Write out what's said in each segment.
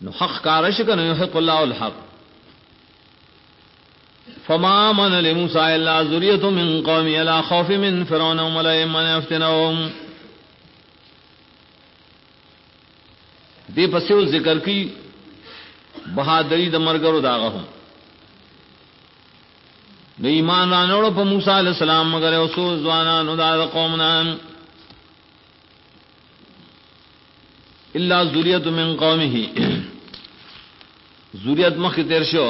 نو حق کارش کنه یحق الله الحق. فما من لموسى الا ذريه من قوم الا خوف من فرعون وملئهم من يفتنهم. دې پسې ذکر کی بہادری د مرګرو داغه هم د ایمان رانوړو په موسی علی السلام مگر اوسو ځوانانو د قومنا الا ذریه من قومه. ذریت مخ تیر شو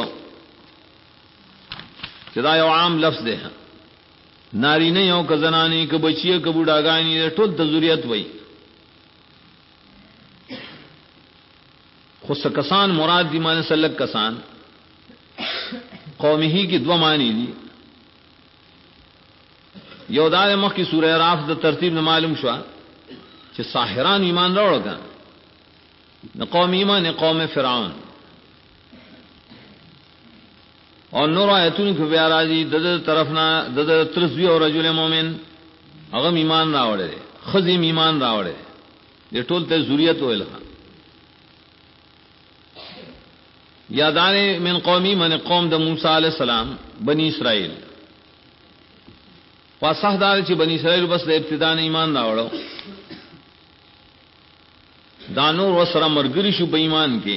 چې دا یو عام لفظ دی، ناری نه یو که زنانی که بچی که بوډاګانی ټول ته ذریت وای. خو کسان مراد دی معنی سلک کسان قومه کی دو معنی دی. یو دار مخ کی سورہ اعراف د ترتیب نه معلوم شو چې ساحران ایمان راوړل نه قوم ایمان قوم فرعون. اور نور آیتون کو بیا راځي د طرفنا د ترسوی او رجل مؤمن هغه ایمان راوړل، خزم ایمان راوړل، دې ټول ته ذریت ویل. یادانه من قومی من قوم د موسی علی السلام بنی اسرائیل. فصحدار چې بنی اسرائیل بس د ابتدا نه ایمان راوړو، دانو وسره مرګري شو په ایمان کې.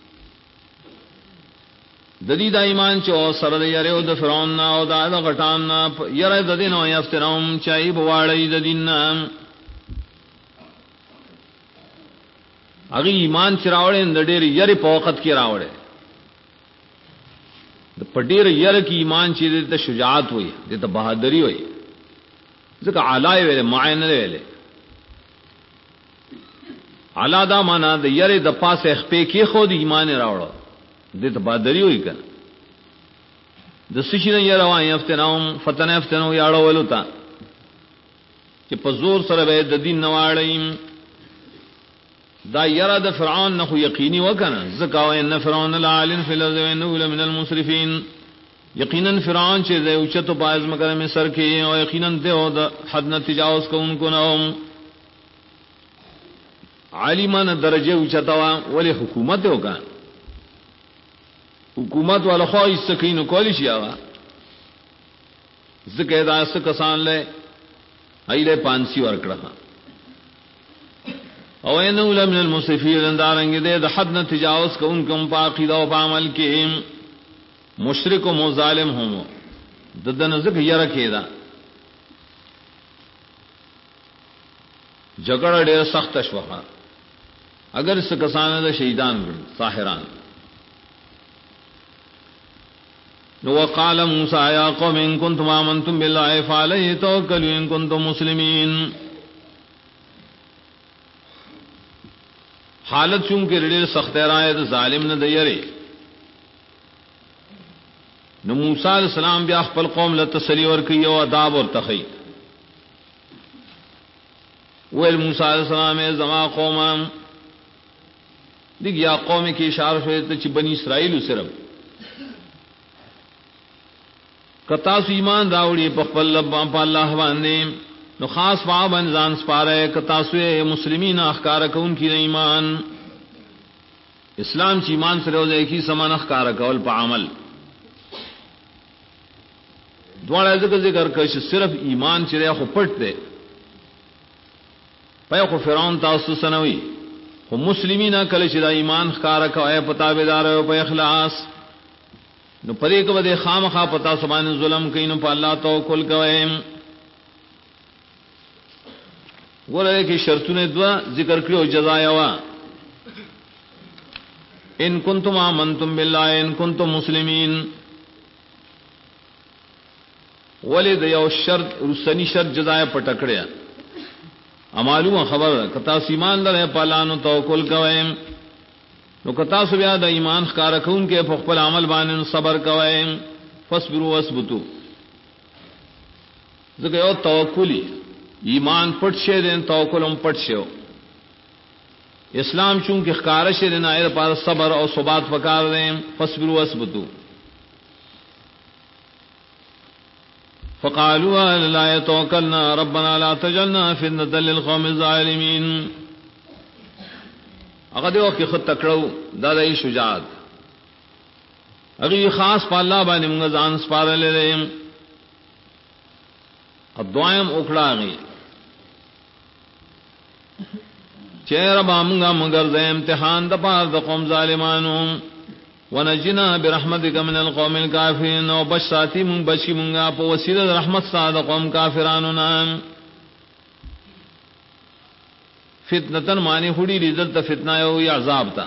د دې د ایمان چې او سره د یاره او د فرعون او د غټان یاره د دین او یفتنهم چای بواړی د دین هغه ایمان چې راوړل د ډېر یاره په وخت کې راوړل. د پډیر یره کی ایمان چې د شجاعت وي، د بہادری وي، ځکه اعلی ویل معین ویل. اعلی دا معنا د یره د پاسه خپې کې خو د ایمان راوړو، د بہادری وي کنه. د سشي نه یره وای افتناهم فتن افتنو یاړو ولوتا چې په زور سره به د دین نواړیم. دا یرا د فرعون نه خو یقیني وکنه، زکاو ان فرعون العالن فی الارض وانه لمن المسرفین. یقینا فرعون چې د اوچتو باز مگر مصر کې او یقینا د د حد نه تجاوز کوونکو نه عالمان درجه اوچتوا ولی حکومت وکړه. حکومت ولا خو استکین کولی شي هغه زکه دا څه کسان له ایله پانسی ورکړه او انه لمن المسرفین اندارنګ دې د حد نه تجاوز کوونکم په عقیده او په عمل کې مشرک او ظالم هم د دنه زکه یره کېدا. جګړه ډېر سخت شوه اگر څه کسان د شهیدان ساحران. نو وقال موسی یا قوم ان کنتم آمنتم بالله فعليه توکلوا ان کنتم مسلمین. حالت چون کې ډېر سخت راځي د ظالم نه د یری. نو موسی علیہ السلام بیا خپل قوم له تسلی ورکړي او آداب ورتخي. ویل موسی علیہ السلام زما قوم دیګ یا قوم کې اشاره شوی ته چې بنی اسرائیل سره کتا سو ایمان راوړي په خپل په الله باندې نو خاص فابن ځان سپاره کتا سو مسلمانین احکار کون کی ایمان اسلام چې ایمان سره وځي کی سمان احکار کول په عمل دواړه ذکر کوي چې صرف ایمان چې خو پټ دی په خو فرعون تاسو سنوي خو مسلمانین کله چې د ایمان احکار کوي په تابعدار او په اخلاص نو پرې کو د خامخا پتا سبحان ظلم کینو په الله توکل کوي. ورته کې شرطونه دوا ذکر کړو جزاء وا ان کنتم آمنتم بالله ان کنتم مسلمین. ولید یو شرط رسنی شرط جزاء پټکړیا معلومه خبر کتا ایمان لره په الله نو توکل کوي نو کتا سو بیا د ایمان ښکارا کون کې په خپل عمل باندې صبر کوي فصبروا واسبتوا. ځکه یو توکلی ایمان پټ شه دین توکل هم پټ شو. اسلام چون کې ښکارا شه نه ایر پر صبر او ثبات وکړ دې فصبروا واسبتوا. فقالوا لا يتوكلنا ربنا لا تجعلنا فتنة للقوم الظالمين. هغه دیو کې خط تکړو دا د شجاعت هغه خاص په الله باندې موږ ځان سپارلې ادوایم وکړاږي چیر بامغا مگر ز امتحان د پاره د قوم ظالمانو ونجنا برحمتک من القوم الكافرين وبشاتی من بشی منغا په وسیله رحمت ساده قوم کافرانو نام فتنتن معنی هډی رزت فتنه او عذاب تا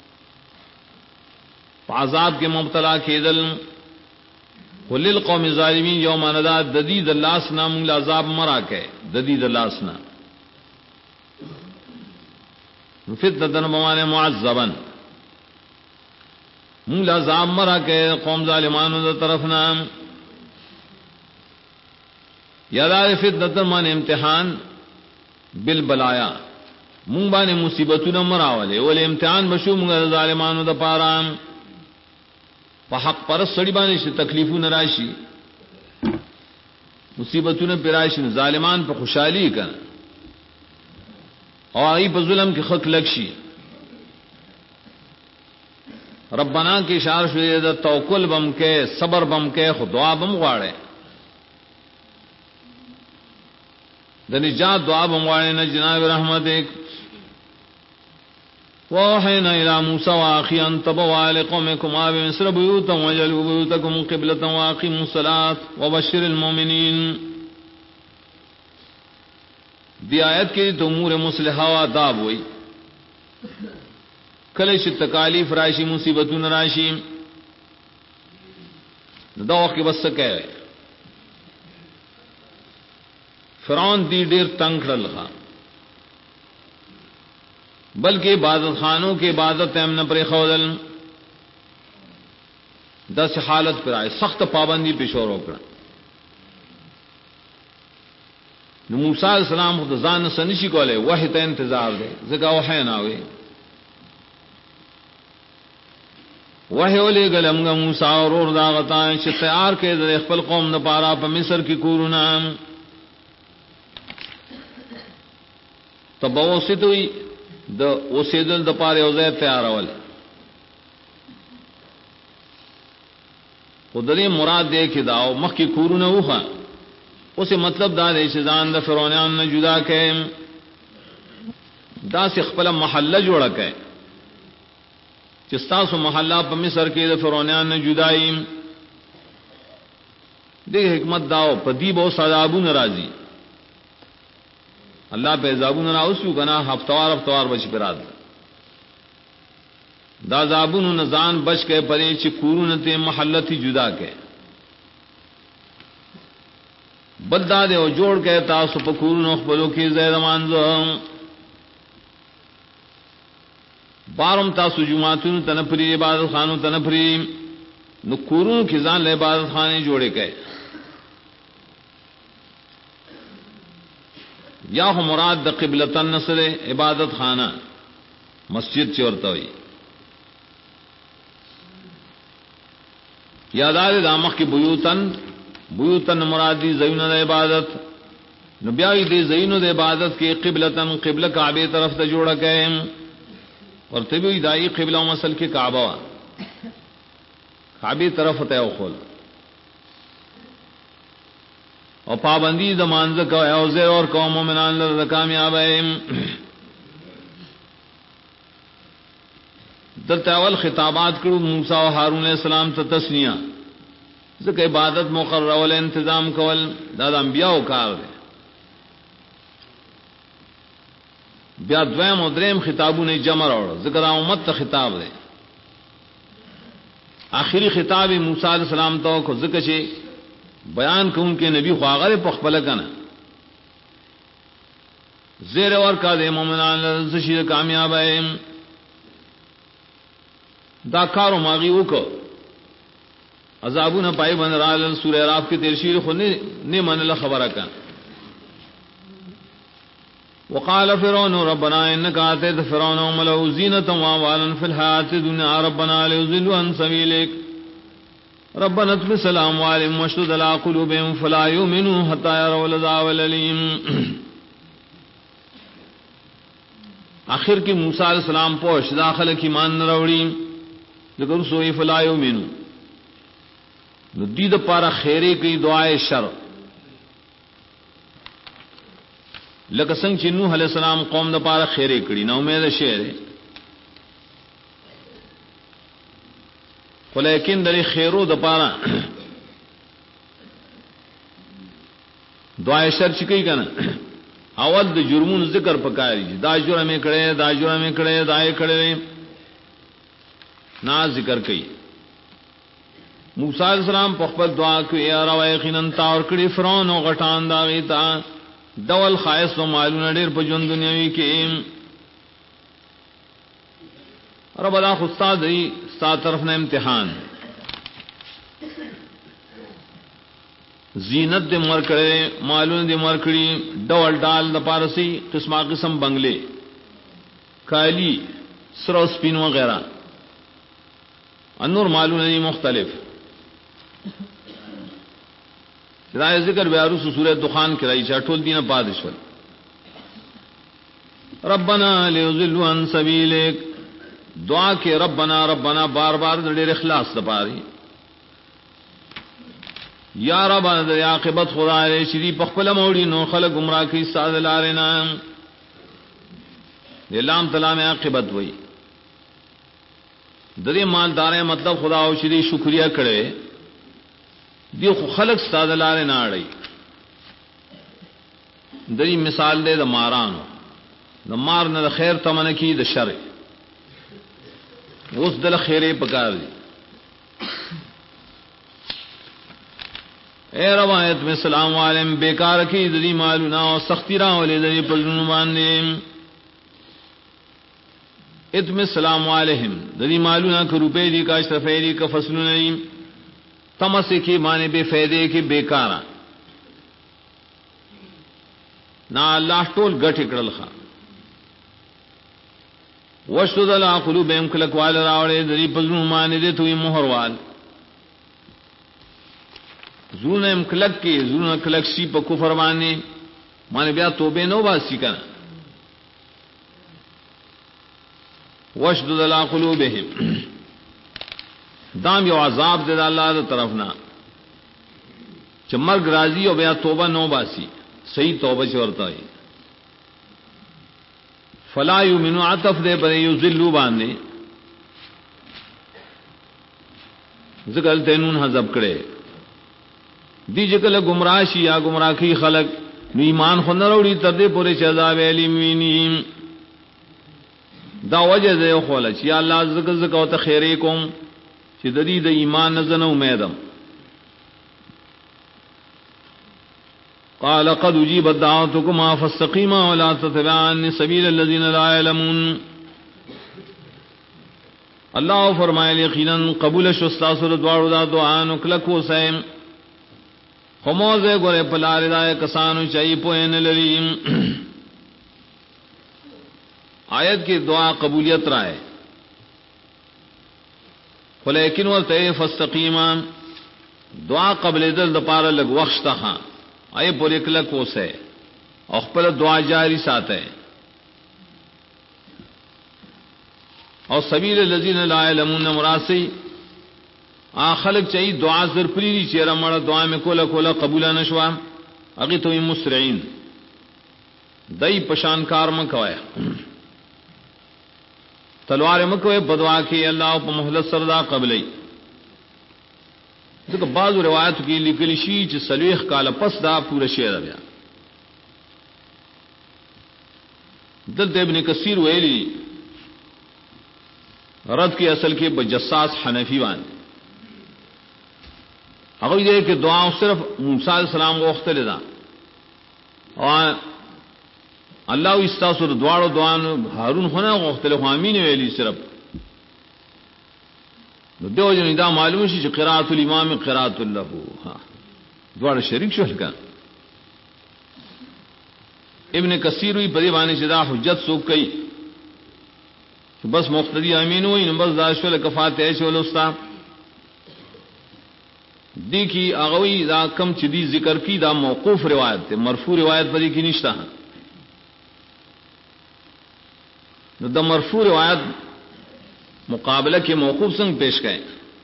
عذاب کے مبتلا کېدل ولل قوم الظالمین یوم ندا ددید اللاس نام العذاب مرا کے ددید اللاسنا فتنتن بمعنی معذبا مولا عذاب مرا کے قوم ظالمانو در طرف نام یادا فتنتن معنی امتحان بالبلایا مونږ باندې مصیبتونه مراولې ول امتحان بشو موږ ظالمانو د پاره په حق پر سړي باندې چې تکلیفونه راشي مصیبتونه پر راشي ظالمان په خوشحالي کړه او ای په ظلم کې خک لګشي ربنا کې اشاره شوی د توکل بم کې صبر بم کې خدوا بم غواړي د نجات دعا بم غواړي نه جناب رحمتک ووحينا إلى موسى وأخي أن تبوا لقومكما بمصر بيوتا واجعلوا بيوتكم قبلة وأقيموا الصلاة وبشر المؤمنين دی آیت کی امور مصلحہ و آداب ہوئی کلش تکالیف راشی مصیبتون راشی دا وقت بس سکے فرعون دی ډیر تنگ کړل بلکہ عبادت خانوں کے عبادت ہم نہ پر خودل 10 حالت پر آئے سخت پابندی پیشور روکنا موسی علیہ السلام خود ځان سنشي کوله وحی ته انتظار دی زګه وحی نه وي وحی ولې ګلمغه موسی اور دا غتا چې تیار کې د خپل قوم نه پارا په مصر کې کورونه تبوسطوي د اوسیدل د پاره او ځای تیارول خدای مراد دې کې دا او مخکې کورونه وخه اوسه مطلب دا دی چې ځان د فرعونانو نه جدا کړي دا سه خپل محله جوړه کړي چې تاسو محله په مصر کې د فرعونانو نه جدای دې حکمت داو په دی بو صدابون راضي اللہ پہ زابون راوسو کنا ہفتوار بچ پراد دا زابون نزان بچ کے پرے چ کورون تے محلتی جدا کے بددا دے او جوڑ کے تاسو پکورن خپلو کی زید مانزو بارم تاسو جمعتون تنفری عبادت خانو تنفری نو کورون کی ځان له عبادت خانے جوڑے کے یا ہو مراد د قبلتن نصر عبادت خانہ مسجد چورتا ہوئی یادار دامخ کی بیوتن مرادی زین عبادت نبیائی دے زین عبادت کے قبلتن قبل کعبے طرف تے جوڑا گئے اور طبی دائی قبلہ مسل کے کعبہ کعبے طرف تے خول اور پابندی د مانځ کو اوزه اور قوم مومنان له کامیاب ایم دلته اول خطابات کړو موسی او هارون علیہ السلام ته تسنیه ځکه عبادت مقرر ول انتظام کول دا د انبیاء کار دی بیا دویم او دریم خطابونه جمع راوړل ذکر امت ته خطاب دی آخری خطاب موسی علیہ السلام ته کو ذکر شي بیان کون کے نبی خواغر پخپل کنا زیر اور کا دے مومنان لزشی کامیاب ہے دا کارو ماغی اوکو عذابون پائی بن رال سورہ اعراف کی ترشیر خود نے من اللہ خبر کا وقال فرعون ربنا انك اتيت فرعون وملئه زينة واموالا في الحياة الدنيا ربنا ليضلوا عن سبيلك ربنا اطمس الاموالهم واشدد على قلوبهم فلا يؤمنوا حتى يروا العذاب الأليم آخر کی موسی علیہ السلام پوش داخل کی مان نروڑی ذکر سوئی فلا یؤمنو نو دید پارا خیرے کی دعائے شر لکه څنګه چې نوح علیہ السلام قوم د پارا خیرے کړي نو امید شه ولیکن دلی خیرو د پارا دعائے شر چکی کنه اول د جرمون ذکر پکاري دا جرم کړي دا جرم کړي دا یې کړي نا ذکر کوي موسی علیہ السلام په خپل دعا کې یا رب یقینا تا ور کړی فرعون او غټان دا غیتا دول خایس او مالونه ډېر په ژوند دنیوي کې رب دا خو استاد دی ستاسو طرف نه امتحان زینت دے مر کړي مالونه دے مر کړي ډول ډال د پارسی قسمه قسم بنگلے کالی سرو سپین وغیرہ انور مالونه دي مختلف دا ذکر بیا رسو سورہ دخان کې راځي چې ټول دینه پادشول ربنا ليضلوا عن سبيلك دعا کې ربنا ربنا بار بار د ډېر اخلاص لپاره یا رب د عاقبت خدای شری په خپل موړي نو خلک گمراه کی ساز لارینا لام تلا میں عاقبت وئی درې مالدارې مطلب خدا او شری شکریا کړي دی خو خلق ساز لارینا اړي درې مثال دې د مارانو د مار نه خیر تمنه کی د شر اوس د خیره پکار دي اے روایت میں سلام علیہم بیکار کی ذری مالونا و سختی راولے ذری پزنو باندے اتم سلام علیہم ذری مالونا کا روپے دی کا اشرفے دی کا فصلو نیم تمسے کی مانے بے فیدے کی بیکارا نا اللہ ٹول گٹ اکڑل خواہ وشتد اللہ قلوبہم کلکوال راولے ذری پزنو مانے دے توی مہروال زون کلک کی زون کلک سی په کفر باندې معنی بیا توبه نو باسي کنه وشدد على قلوبهم دام یو عذاب دے الله تعالی طرف نا چې مرګ راضی او بیا توبه نو باسي صحیح توبه چورتا ہے فلا یؤمنو عطف دے پر یذلوا باندې ذکر تنون حذف کړي دی جکل گمراہ شي یا گمراہ کی خلق نو ایمان خو نه وروړي تر دې پورې چې عذاب علیم ویني دا وجه ده خو له چې الله زکه زکه او ته خیره کوم چې د دې د ایمان نه زنه امیدم قال قد اجيبت دعوتكما فاستقيما ولا تتبعن سبيل الذين لا يعلمون الله فرمایلی یقینا قبول شو تاسو د دعا او د دعا نو کله کو سیم خموزے گورے پلار دائے کسانو چاہی پوین لریم آیت کی دعا قبولیت رائے لیکن ورتے فاستقیما دعا قبل دل دپارا لگ وقت خان آئے پر اکلک ہو سے اخپل دعا جاری ساتے اور سبیل الذین لا علمون مراسی خلق چاہیے دعا زر پری چہرہ مڑا دعا میں کولا کولا قبول نشوا اگی تو مسرعین دئی پشان کار مکوائے تلوار مکوئے بدعا کی اللہ پا محلت سردا قبلی دیکھو بعض روایت کی لکلی شی چھ سلویخ کالا پس دا پورا شعر بیا دلت ابن کثیر ویلی رد کی اصل کے بجساس حنفی وان اگر یہ کہ دعا صرف موسیٰ علیہ السلام کو وقت لدا اور اللہ استاسر دعا دعا ہارون ہونا وقت لے امین ویلی صرف دیو جن دا معلوم شي چې قراءت الامام قراءت له ها دواړه شریک شول کا ابن کثیر وی په دې باندې چې دا حجت سو کوي بس مقتدی امین وی نو بس دا شول کفات شول استاد دی کی اغوی دا کم چې دی ذکر کی دا موقوف روایت ته مرفوع روایت پدې کې نشته نو د مرفوع روایت مقابله کې موقوف څنګه پیش کړي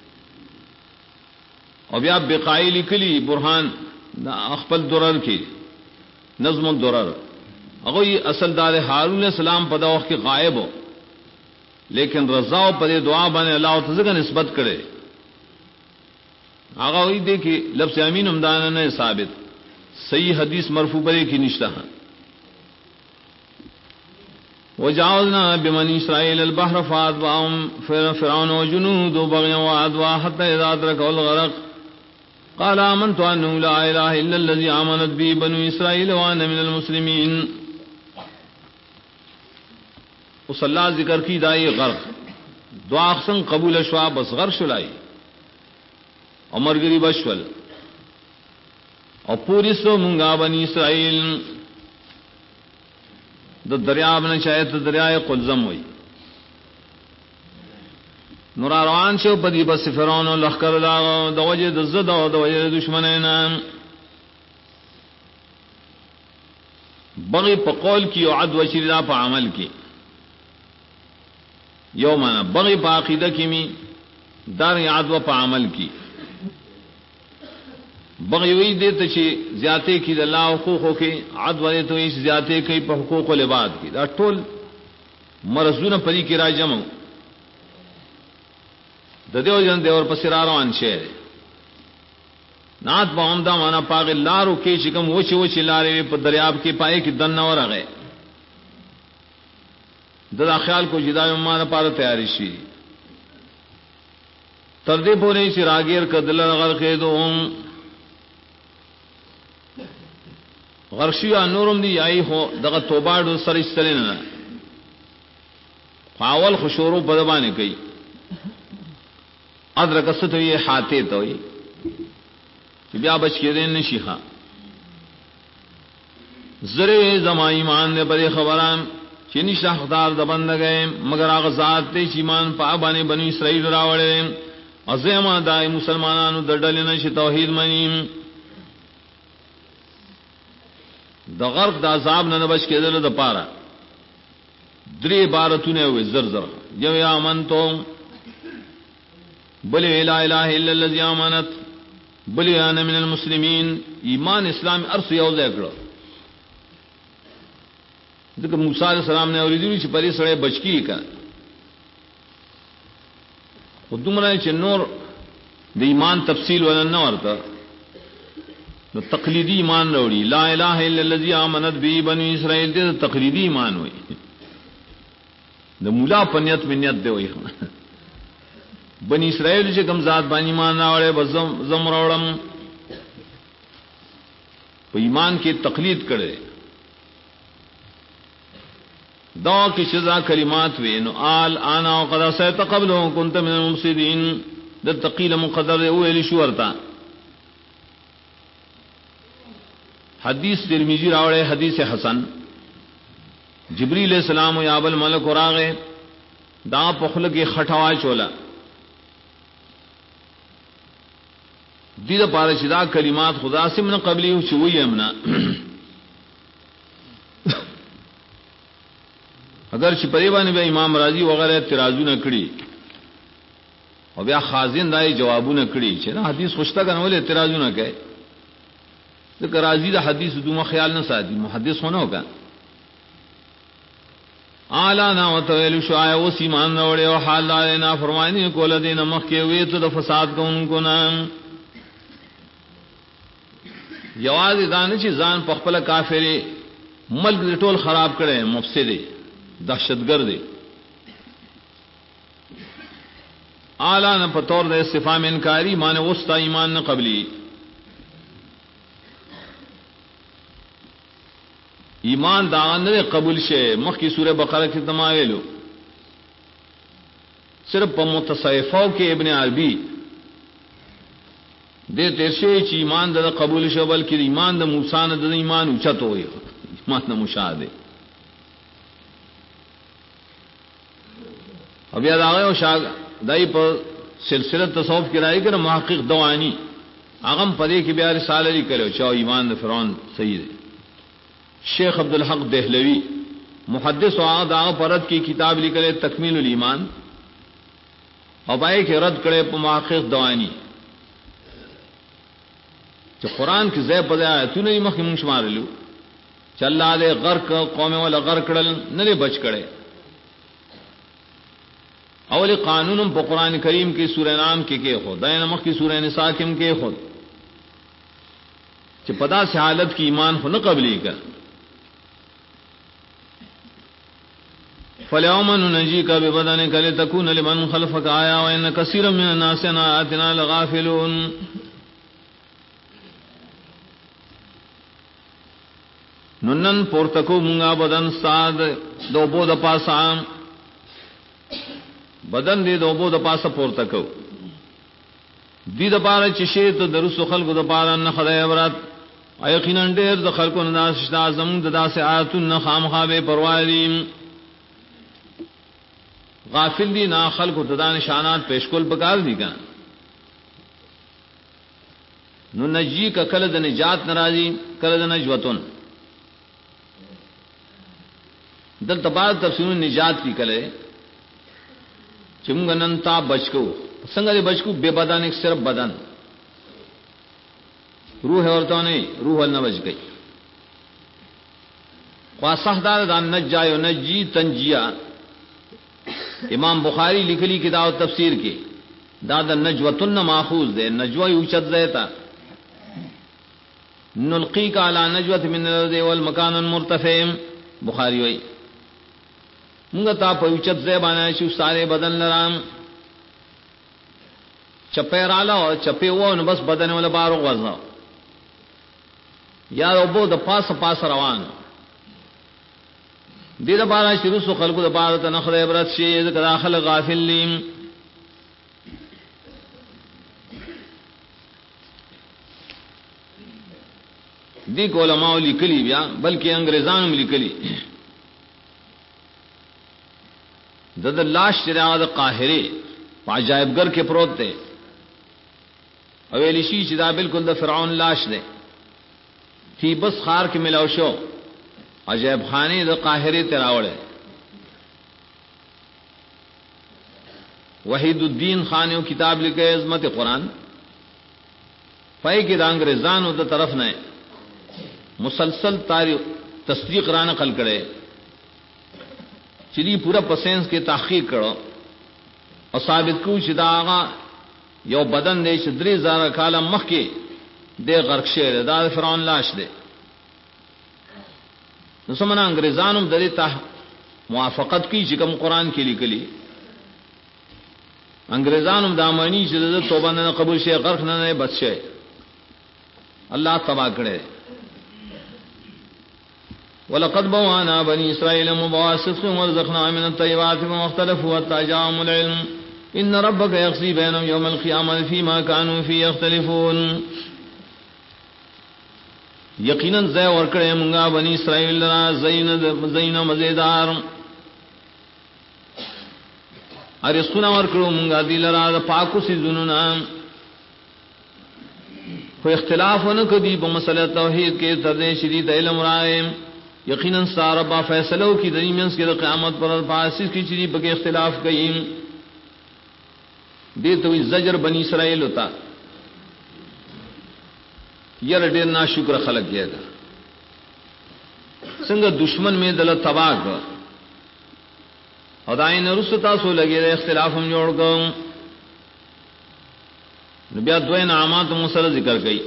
او بیا بقای لیکلی برهان د خپل درر کې نظم الدرر هغه اصل دار هارون علیہ السلام په دا وخت کې غائب وو لیکن رضا او پر دعا باندې الله تعالی نسبت کړي هغه وی دي کې لفظ امین همدان نه ثابت صحیح حدیث مرفوع پرې کې نشته وجاوزنا بمن اسرائيل البحر فاتبعهم فرعون وجنوده بغيا وعدوا حتى اذا ادركوا الغرق قال آمنت انه لا اله الا الذي آمنت به بنو اسرائيل وانا من المسلمين وصلى ذکر کی دای غرق دعا احسن قبول شوا بس غرق شلای عمر گری بشول او پوری سو مونږه بنی اسرائیل د دریاب نه شاید دریای قلزم وي نور روان شو په دې بس فرعون او لخر لا د وجه د زد او د وجه دشمنانه بغي په قول کې او عدو شریدا په عمل کې یومنا بغي په عقیده کې می دار عدو په عمل کې بغي وی دې ته چې زیاته کې د الله حقوقو کې عدو دې ته چې زیاته کوي په حقوق العباد کې دا ټول مرزونه پرې کې راځم د دیو جن دیور په سر روان شه نات په همدا معنا پاغ لارو کې چې کوم وچی لارې په دریاب کې پای کې دن نه ورغه دا خیال کو جدا ما نه پاره تیاری شي تر دې پورې چې راګیر کدل غرقې دوم غرشیا نورم دی آئی ہو دغه توباډو سره استلنه فاول خشورو په دبانې کوي ادرک ستوي حاته توي چې بیا بچ کېدل نشي ها زره زما ایمان دې پر خبرام چې نشه خدار د بندګې مگر هغه ذات ته چې ایمان په باندې بنی اسرائیل راوړل ازما دای مسلمانانو د ډلې نشي توحید منیم د غرق د عذاب نه بچ کېدل د پاره درې عبارتونه وي زر یو یا امنتو بل لا اله الا الذي امنت بل انا من المسلمين ایمان اسلام ارث یو ځای کړو ځکه موسی علیہ السلام نے اوریدلی چې پرې سره بچکی کا ودومره چې نور د ایمان تفصیل ولن نه ورته نو تقلیدی ایمان وروړي لا اله الا الذي امنت به بني اسرائيل دې تقلیدی ایمان وي د مولا پنیت بنیت دی وي بني اسرائيل چې کوم ذات باندې ایمان راوړي بزم زم راوړم په ایمان کې تقلید کړي دا کې شذا کلمات وي نو آل انا وقد سيت قبل كنت من المفسدين د تقیل مقدر ویل شو ورته حدیث ترمذی راوړی حدیث حسن جبرئیل علیہ السلام یا ابل ملک راغه دا په خله کې خټوا چولا دې د پاره چې دا کلمات خدا سم نه قبلی او شوی امنا اگر چې پرې باندې به امام رازی وغیرہ اعتراضونه کړي او بیا خازن دای جوابونه کړي چې دا حدیث خوشته کنه ولې اعتراضونه کوي ذکر رازی دا حدیث دوما خیال نه ساتي محدث هونه وکا اعلانا وتویل شعای و سیمان وړي او حال نه فرمایي کول دین مخ کې وې ته د فساد کوونکو نه جواز دانه چې ځان په خپل کافری ملک ټول خراب کړي مفسد دی دهشتګر دی اعلانا په تور د استفهام انکاری معنی وستا ایمان نه قبلی ایمان دا نه قبول شه مخکې سوره بقره کې تمایلو صرف په متصوفو کې ابن عربی دې ترشه چې ایمان دا قبول شه بلکې ایمان د موسی نه د ایمان اوچت وي ایمان نه مشاهده او بیا دا یو شاګ دای په سلسله تصوف کې راځي کنه محقق دوانی هغه په دې کې بیا رساله لیکلو چې ایمان د فرعون صحیح دی شیخ عبد الحق دهلوی محدث دا پرد کی کتاب لکھے تکمیل الایمان اور بائے کے رد کرے محقق دوانی جو قرآن کی زیب بجایا تو نہیں مخیم شمار لو چل دے غرق قوم والا غرق کڑل نہ بچ کڑے اول قانون پا قرآن کریم کی سورہ نام کے خود دین نمک کی سورہ نساء کم کے خود چ پدا سے حالت کی ایمان خو نہ قبلی کا فَالْيَوْمَ نُنَجِّيكَ بِبَدَنِكَ لِتَكُونَ لِمَنْ خَلْفَكَ آيَةً وَإِنَّ كَثِيرًا مِنَ النَّاسِ عَنْ آيَاتِنَا لَغَافِلُونَ ننن پورتکو منگا بدن ساد دوبو د پاسا بدن دی دوبو د پاسا پورتکو دی د پاره چشی ته درس خلق د پاره نه خدای عبرت یقینا ډیر د خلقو ناس اعظم د داسه آیاتن خامخابه پروالیم غافل دی نا خلق خدا نشانات پیش کول پکار دی کا نو نجی کا کل د نجات ناراضی کل د نجوتن دل تبار تفسیر نجات کی کلے چمگنن تا بچکو سنگ بچکو بے بدن ایک صرف بدن روح عورتوں نے روح نہ بچ گئی خواصدار دان نجا نجی تنجیا امام بخاری لکھلی کتاب تفسیر کی دادا نجوتن ماخوذ دے نجوہ اوچت دیتا نلقی کا علی نجوت من الارض والمکان المرتفع بخاری وئی منگا تا پوچت زیبانا شو سارے بدن لرام چپے رالا اور چپے ہوا ان بس بدن والا بارو غزا یا ربو د پاس پاس روان دی دا بارا شروع سو خلقو دا بارا تنخد عبرت شید داخل غافل لیم دی کو علماء لکلی بیا بلکہ انگریزان لکلی دد لاش چراغ قاہرے عجائب گر کے پروت تے اویلی شی چدا بالکل دا فرعون لاش دے تھی بس خار کے ملاو شو عجائب خانے دا قاہرے تراوڑے وحید الدین خانیو کتاب لکھے عظمت قرآن پائے کہ دا انگریزان دا طرف نے مسلسل تاریخ تصدیق را نقل کرے چلی پورا پسینس کے تحقیق کرو اور ثابت کو چدا آغا یو بدن دے چدری زارہ کالا مخ کے دے غرق شیر دا فرعون لاش دے نسمنا انگریزانم دری موافقت کی چکم قرآن کے لکلی انگریزانم دامانی چدد توبہ نہ قبول شے غرق نہ بچ شے اللہ تباہ کرے وَلَقَدْ بَوَّأْنَا بَنِي إِسْرَائِيلَ مُبَوَّأَ صِدْقٍ وَرَزَقْنَاهُم مِّنَ الطَّيِّبَاتِ فَمَا اخْتَلَفُوا حَتَّىٰ جَاءَهُمُ الْعِلْمُ إِنَّ رَبَّكَ يَقْضِي بَيْنَهُمْ يَوْمَ الْقِيَامَةِ فِيمَا كَانُوا فِيهِ يَخْتَلِفُونَ یقیناً زے ورکڑے منگا بنی اسرائیل زین مزیدار ارزقنا ورکڑو منگا دی لرا پاکو سی زنونا کوئی اختلاف ہونا کدی بمسئلہ توحید کے تردے شدید علم رائے یقیناً ساربا فیصلوں کی درمیان کے قیامت پر فاسس کی چیزی بکے اختلاف کئیم دے تو زجر بنی اسرائیل ہوتا یر ډیر نا شکر خلق گیا تھا سنگ دشمن میں دل تباہ کر ادائن رستا سو لگے رہے اختلاف ہم جوڑ کر نبیات دوئے نعامات مسئلہ ذکر گئی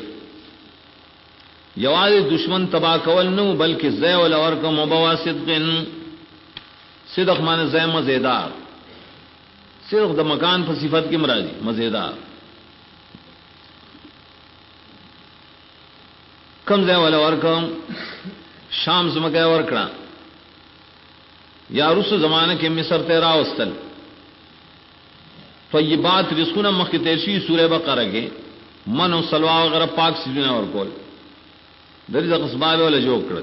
یواز دشمن تباہ کول نو بلکہ زی والور کا مبوا صدقن صدق مان زی مزیدار صدق دا مکان پر صفت کی مرادی مزیدار کم زی والور کا شام زمکہ ورکڑا یا رس زمانہ کے مصر تیرا وستل طیبات رزقنا مخ تیرشی سورہ بقرہ کے من و سلوا وغیرہ پاک سیدنا اور کول دریدہ قصباب والا جو کرد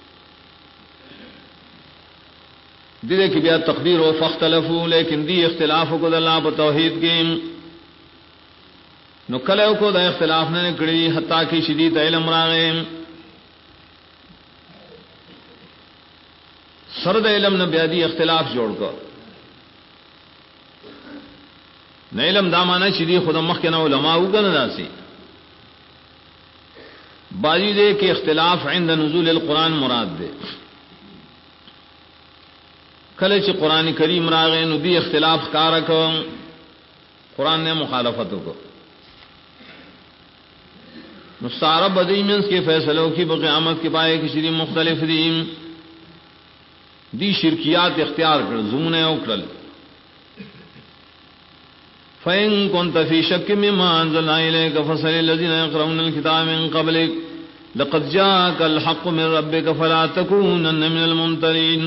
دیدے کی بیا تقدیر و فاختلفو لیکن دی اختلاف کو دا اللہ بتوحید کے نو کلیو کو دا اختلاف نے کڑی حتیٰ کی شدید علم راغے سرد علم نه بیا دی اختلاف جوړ کو نه علم دا معنی چې دی خود مخکنه علما وګڼل داسي باجی دے کہ اختلاف عند نزول القرآن مراد دے کله چې قرآن کریم راغی نو دی اختلاف کار کو قرآن نے مخالفت کو نو سارا بدیمنس کے فیصلوں کی بقیامت کے پائے کی شری مختلف دی شرکیات اختیار کر زمنے اوکل فَإِن كُنتَ فِي شَكٍّ مِّمَّا أَنزَلْنَا إِلَيْكَ فَاسْأَلِ الَّذِينَ يَقْرَؤُونَ الْكِتَابَ مِن قَبْلِكَ لَقَدْ جَاءَكَ الْحَقُّ مِن رَّبِّكَ فَلَا تَكُونَنَّ مِنَ الْمُمْتَرِينَ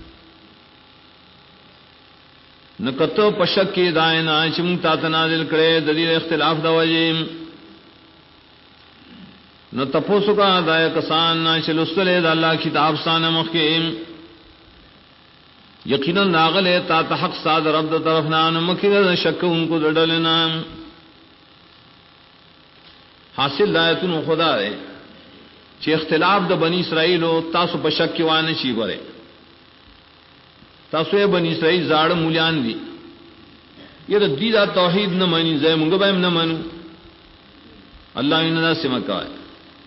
نکتو پشک کی دائنا چمتا تنازل کرے دلیل اختلاف دوجیم نو تپوسو کا دائے کسان چلستلے دا اللہ کتاب سان مخیم یقینا ناغل تا تحق ساد رب دا طرف نان مکید شک ان کو دڑلنا حاصل دایتون خدا ہے چی اختلاف دا بنی اسرائیل تاسو پشک کی وانے چی گورے تاسو بنی اسرائیل زاڑ مولیان دی یہ دی دا توحید نہ مانی زے منگا بہم نہ مانو اللہ انہا سمکا ہے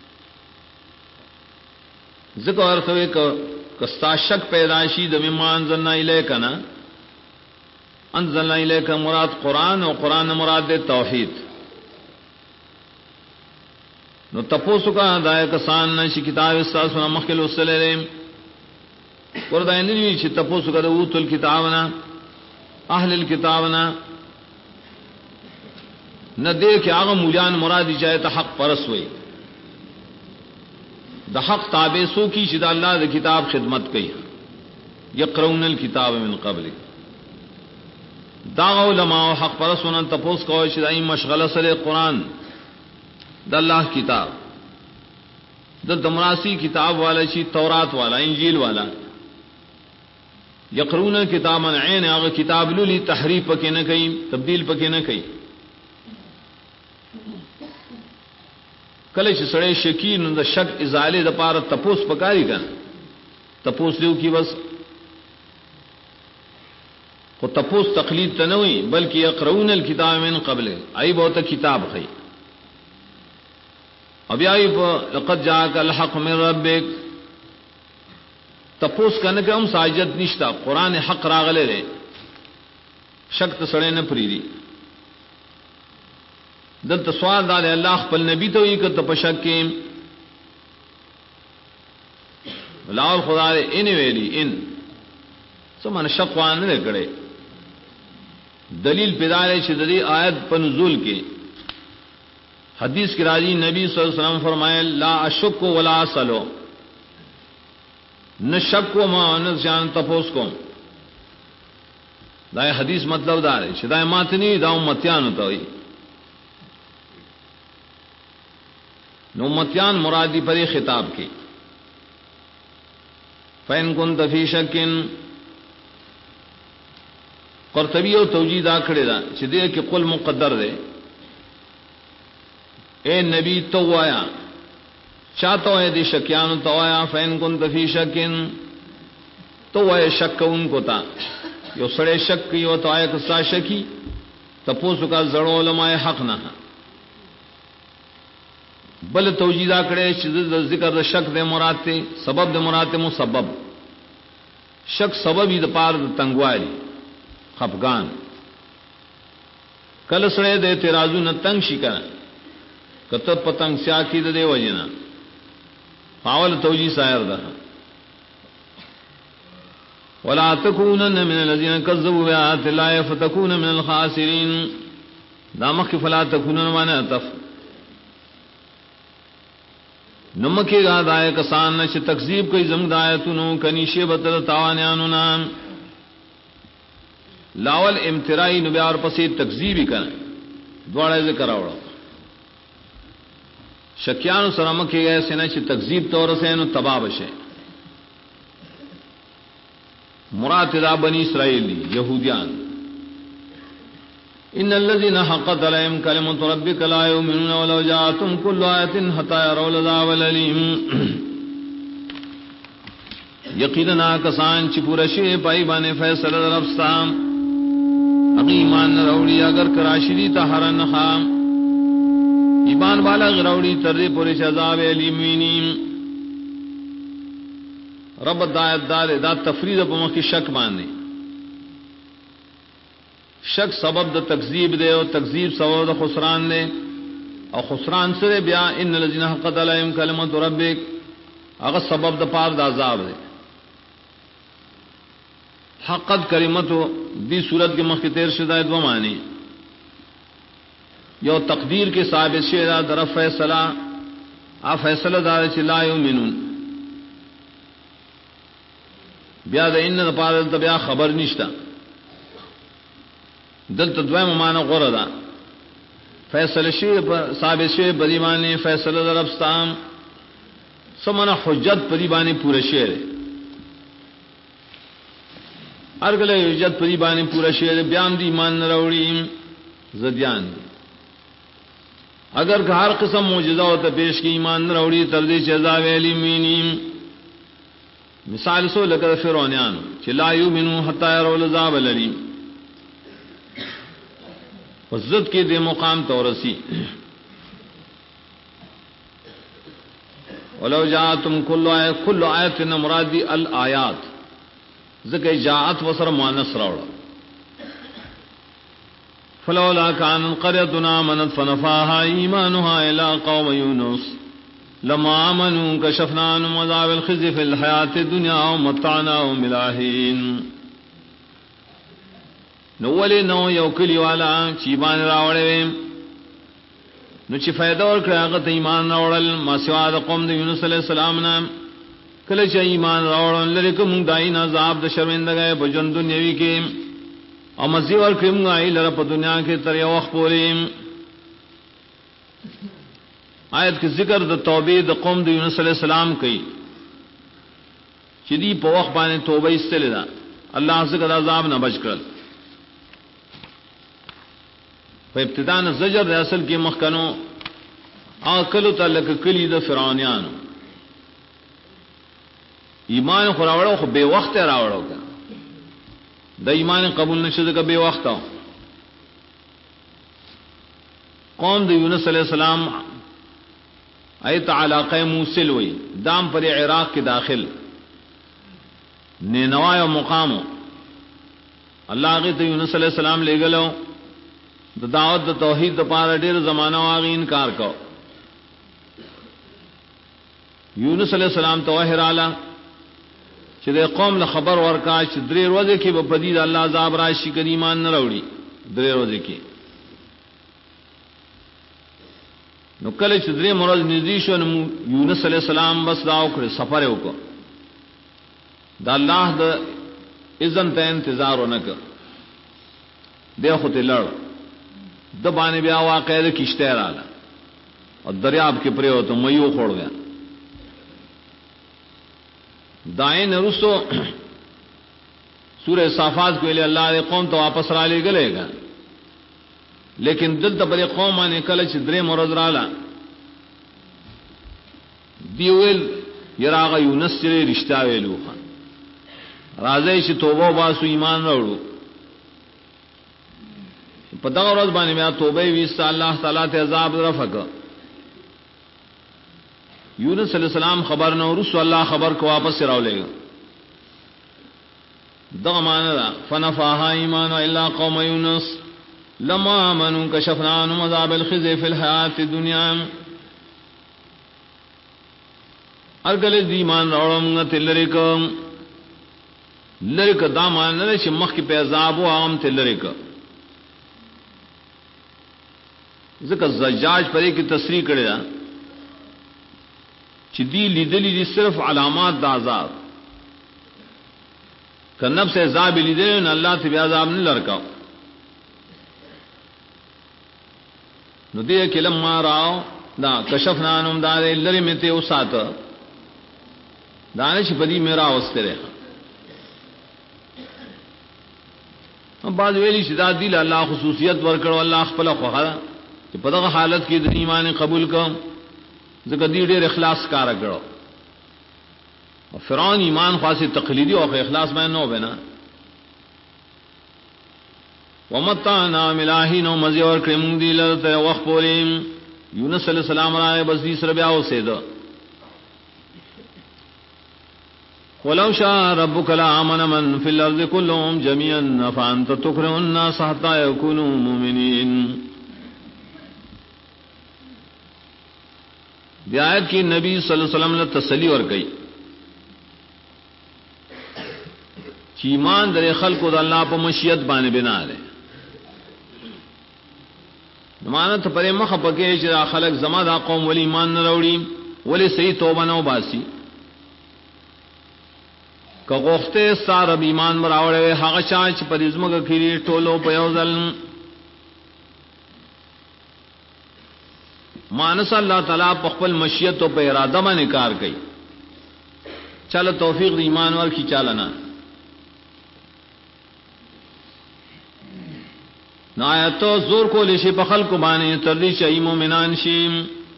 ذکر ارتوے کستا شک پیداشی د مما انزلنا الیک نا انزلنا الیک مراد قرآن اور قرآن مراد دے توحید نو تپوسو کا دائے کسان نشی کتاب استاسونا مخل وسلیم وردائن نوی چی تپوسو کا دوت الکتابنا اہل الکتابنا نہ دے کہ آغا مولیان مرادی جائے تا حق پرس ہوئی دا حق تابع سو کی شد اللہ دا کتاب خدمت کی یقرؤون الکتاب من قبل دا علماء حق پرسونا تپوس کو شد این مشغلہ سر قرآن دا اللہ کتاب دا دمراسی کتاب والا شی تورات والا انجیل والا یقرؤون الکتاب من عین آغا کتاب لولی تحریف پکے نہ کئی تبدیل پکے نہ کئی کله چې سړی شکی نو د شک ازاله د پاره تپوس پکاري کنه تپوس دیو کی بس خو تپوس تقلید ته نه وي بلکې يقرؤون الكتاب من قبل ای بہت کتاب خي ابي ای لقد جاءك الحق من ربك تپوس کنه کوم ساجد نشتا قران حق راغله ده شک ته سړی نه پریری دلته سوال دال الله خپل نبی ته یې کته پشک کې لاول خدای ان ویلی ان سمن شقوان نه کړي دلیل پیدائے چې د دې آیت په نزول کې حدیث کې راځي نبی صلی الله علیه وسلم فرمایل لا اشک ولا اسلو نشک ما ان ځان تپوس کوم دا حدیث مطلب دا دی چې دا ماتنی دا امتیان ته وي نو امتیان مرادی پر خطاب کی فین كنت فی شک قرطبی او توجیہ دا کړی دا چې دې کې قل مقدر ده اے نبی تو وایا چاته وای دې شکیانو تو وایا فین كنت فی شک تو وای شک ان کو تا یو سړی شک یو تو آیا کسا شکی تپوسو کا زړو علماء حق نه بل توجیہ کړي چې ذکر د شک د مراد ته سبب د مراد ته مسبب شک سبب د پار د تنگوالي خفغان کله سره د اعتراضو نه تنگ شي کنه کته پتنګ سیا کی د دی وجنا اول توجیہ سایر ده ولا تكونن من الذين كذبوا بآيات الله فتكون من الخاسرين دا مخ فلا تكونن وانا تف نمکی گا دائے کسان نش تکذیب کوئی زمد آیتونو کنیشی بطل تاوانیانو نام لاول امترائی نبیار پسی تکذیبی کن دوارے ذکر آوڑا شکیانو سرمکی گئے سنہ چی تکذیب طور سے انو تباب شے مراد دا بنی اسرائیل دی یہودیان ان الذين حقت عليهم كلمة ربك لا يؤمنون ولو جاءتهم كل آية حتى يروا العذاب الأليم یقینا کسان چې پورا شي پای باندې فیصله درفستام اقی ایمان راوړي اگر کراشدي طهرن خام ایمان والا غراوړي تر دې پورې چې عذاب الیم وینیم. رب دایت دا تفرید په مخ کې شک باندې شک سبب د تکذیب دی او تکذیب سبب د خسران دی او خسران سره بیا ان الذين حقت عليهم كلمه ربك هغه سبب د پاره د عذاب دی. حقت کلمتو دی صورت کې مخ کې تیر شدایت و معنی یو تقدیر کے ثابت شیرا در فیصلہ آ فیصلہ دار چې لا یؤمنون بیا د ان د پاره ته بیا خبر نشتا دلته دویمه معنی غوړه ده فیصله شی ثابت شی په ایمانه فیصله درپستان سمنه حجت په ایمانه پوره شی ارګله حجت په ایمانه پوره شی بیان دی ایمان نه وروړي زديان اگر کہ ہر قسم معجزہ ہوتا پیش کی ایمان نہ روڑی تردی چزا ویلی مینیم مثال سو لکہ فرعونیان چ لا یؤمنو حتی یروا العذاب الالم عزت کے دے مقام تورسی ولو جاءتم كل آیت مرادی الآیات ذکر جاءت وسر مؤنث راوڑا فلولا كان قريتنا آمنت فنفعها إيمانها إلى قوم يونس لما آمنوا كشفنا عنهم عذاب الخزي في الحياة الدنيا ومتعناهم إلى حين. نوولی نو یو کلی والا چې ایمان راوړل نو چې فائدہ ورکړه هغه ته ایمان راوړل ما سوا د قوم د یونس علی السلام نام کله چې ایمان راوړل لري کوم داین عذاب د شرمندګۍ په ژوند دنیوي کې او مزي ور کوم غای لره په دنیا کې تر یو وخت پورې. آیت کې ذکر د توبې د قوم د یونس علی السلام کوي چې دی په وخت باندې توبه ایستل ده الله څخه د عذاب نه بچ کړل. په ابتدا نه زجر د اصل کې مخکنو عقل تعلق کلی د فرعونانو ایمان خو راوړو خو به وخت راوړو د ایمان قبول نشو ځکه به وخت قوم د یونس علی السلام ایت علاقه موصل وی دام پر عراق کې داخل نینوا او مقام الله غي ته یونس علی السلام لګلو د دعوت د توحید لپاره ډېر زمانہ واغی انکار کو. یونس علی السلام توحید اعلی چې د قوم له خبر ورکا چې درې ورځې کې په پدید الله عذاب راشي کړي ایمان نه راوړي درې ورځې کې نو کله چې درې مرز نږدې شو نو یونس علی السلام بس دا وکړ سفر وکړ د الله د اذن ته انتظار ونکړ دی خو ته لړ د باندې بیا واقع د کشته رااله او دریاب کې پرې وته مېو خور گیا دائن رسو سورہ صافات کو لے اللہ دے قوم تو واپس را لے گلے گا لیکن دل ته بلې قوم باندې کله چې درې مرز رااله دیول یراغه یونس سره رښتا ویلو راځي چې توبه واسو ایمان راوړو په دا ورځ باندې بیا توبه ویست الله تعالی ته عذاب رفق یونس علیہ السلام خبر نو رسول الله خبر کو واپس راولې دا معنا فنفعها ایمان الا قوم یونس لما امنوا كشفنا عنهم عذاب الخزي في الحیات الدنيا ارګل دی ایمان راوړم تلری کوم لری ک دا معنا چې مخ کې په عذاب او عام تلری ک ذکر زجاج پرې کې تصریح کړی دا چې دی لیدلی دي صرف علامات د عذاب کنب سے عذاب لیدل نه الله ته بیا عذاب نه لړکاو نو دې کلم ما راو دا کشفنا انم دا لری مته اوساته دانش پدی میرا واستره هم بعض ویلی چې دا دی الله خصوصیت ورکړو الله خپل خوخه چې په دغه حالت کې د ایمان قبول کوم ځکه دې ډېر اخلاص کار کړو فرعون ایمان خاصی تقلیدی او اخلاص میں نو بنا ومتعنا ملاحین و مزی اور کرم دی لرتے وقت پوریم یونس علیہ السلام رائے بس دیسر بیاو سے دو ولو شاء ربك لآمن من في الأرض كلهم جميعا فأنت تكره الناس حتى يكونوا مؤمنين. دی آیت کی نبی صلی اللہ علیہ وسلم نے تسلی اور کئی ایمان در خلق د اللہ په مشیت باندې بنا لري ضمانت پرې مخ پکې چې خلق زما دا قوم ولی ایمان نه وروړي ولی صحیح توبه نه وباسي کغوخته سار ایمان مراوړې هغه چا چې پرېزمګه کړي ټولو په یو ځل مانس اللہ تعالیٰ پخپل مشیت و پہ ارادہ میں نکار گئی چل توفیق ایمان وال کی چالنا نہ تو زور کو لشی پخل کو بانے تردی شئی مومنان شیم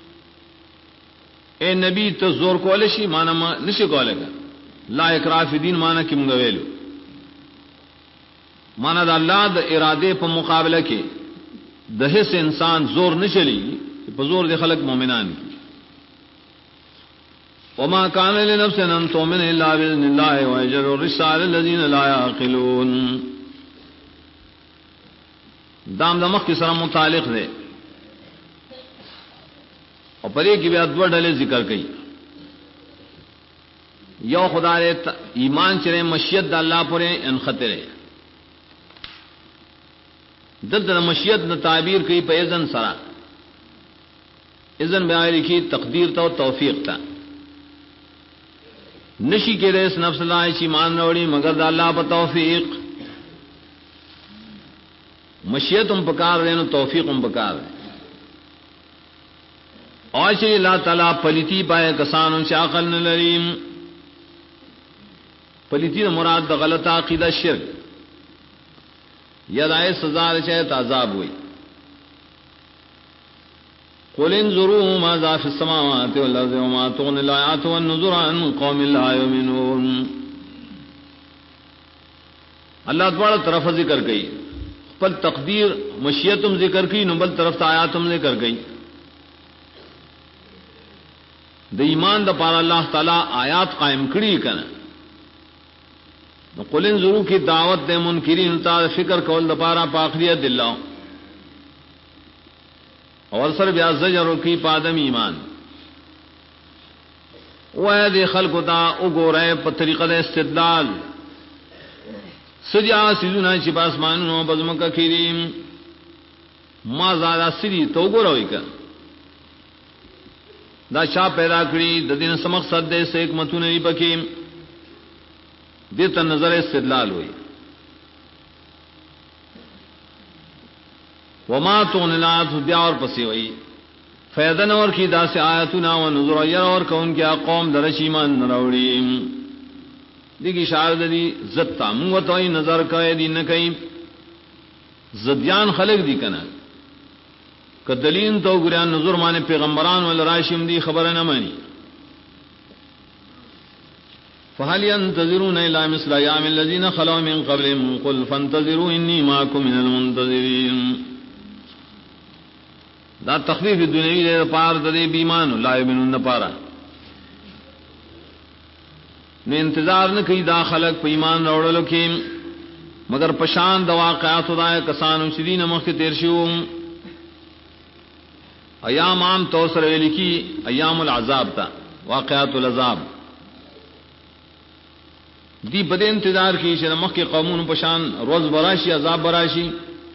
اے نبی تو زور کو لشی مانا نشی کو لگا لا اکراہ فی دین مانا کم گویلو مانا دا اللہ دا ارادے پا مقابلہ کے دہس انسان زور نشلی بزور دے خلق مومنان کی وما كان لنفس ان تؤمن الا باذن الله واجر الرسال الذين لا يعقلون دام دمخ کی سره متعلق ہے اور پرے کی بات ورڈلے ذکر کئی یو خدا رے ایمان چرے مشیت دا اللہ پرے ان خطرے دد مشیت نہ تعبیر کی پیزن سرا اذن بیان لکھی تقدیر تا و توفیق تا نشی کے ریس نفس اللہ چی مان روڑی مگر دا اللہ پا توفیق مشیت ام پکار رہے نو توفیق ام پکار رہے اور چی اللہ تعالیٰ پلیتی پائے کسانوں چی عقل نلریم پلیتی مراد دا غلط عقیدہ شرک یا دائے سزا چاہے تعذاب ہوئی قل انظروا ماذا في السماوات والارض وما تغني الآيات والنذر عن قوم لا يؤمنون. اللہ تعالی طرف ذکر گئی پر تقدیر مشیتم ذکر کی نبل طرف آیاتم ذکر گئی د ایمان د پار اللہ تعالی آیات قائم کړي کنا قل انظروا کی دعوت دے منکرین تا فکر کول د پارا پاخریت اللہ اور سر بیا زجر کی پادم ایمان وہ دے خلق تا او گو رہے په طریقہ استدلال سجا سیدنا چې پاسمانونو بزمکه کریم ما زادا سری تو گو روي کا دا چا پیدا کړی د دین سم مقصد دې سه حکمتونه یې پکې دې ته نظر استدلال ہوئی وما تغنلات بیا اور پسی ہوئی فیدن اور کی دا سے آیتنا و نظر یر اور کون کیا قوم درش ایمان نروڑی دیکھی شاید دی زدتا موتوئی نظر کئی دی نکئی زدیان خلق دی کنا کہ دلین تو گریان نظر مانے پیغمبران والراشم دی خبر نمانی فهل ينتظرون إلا مثل أيام الذين خلوا من قبلهم قل فانتظروا إني معكم من المنتظرين. دا تخفیف دنیوی دے پار دے بیمان لا یمنون پارا نے انتظار نہ کی دا خلق پہ ایمان روڑلو کی مگر پشان دا واقعات دا کسانو شدین مخ تیر شو ایام عام توسر لکی ایام العذاب تا واقعات العذاب دی بدے انتظار کی شر مخ کے قومون پشان روز براشی عذاب براشی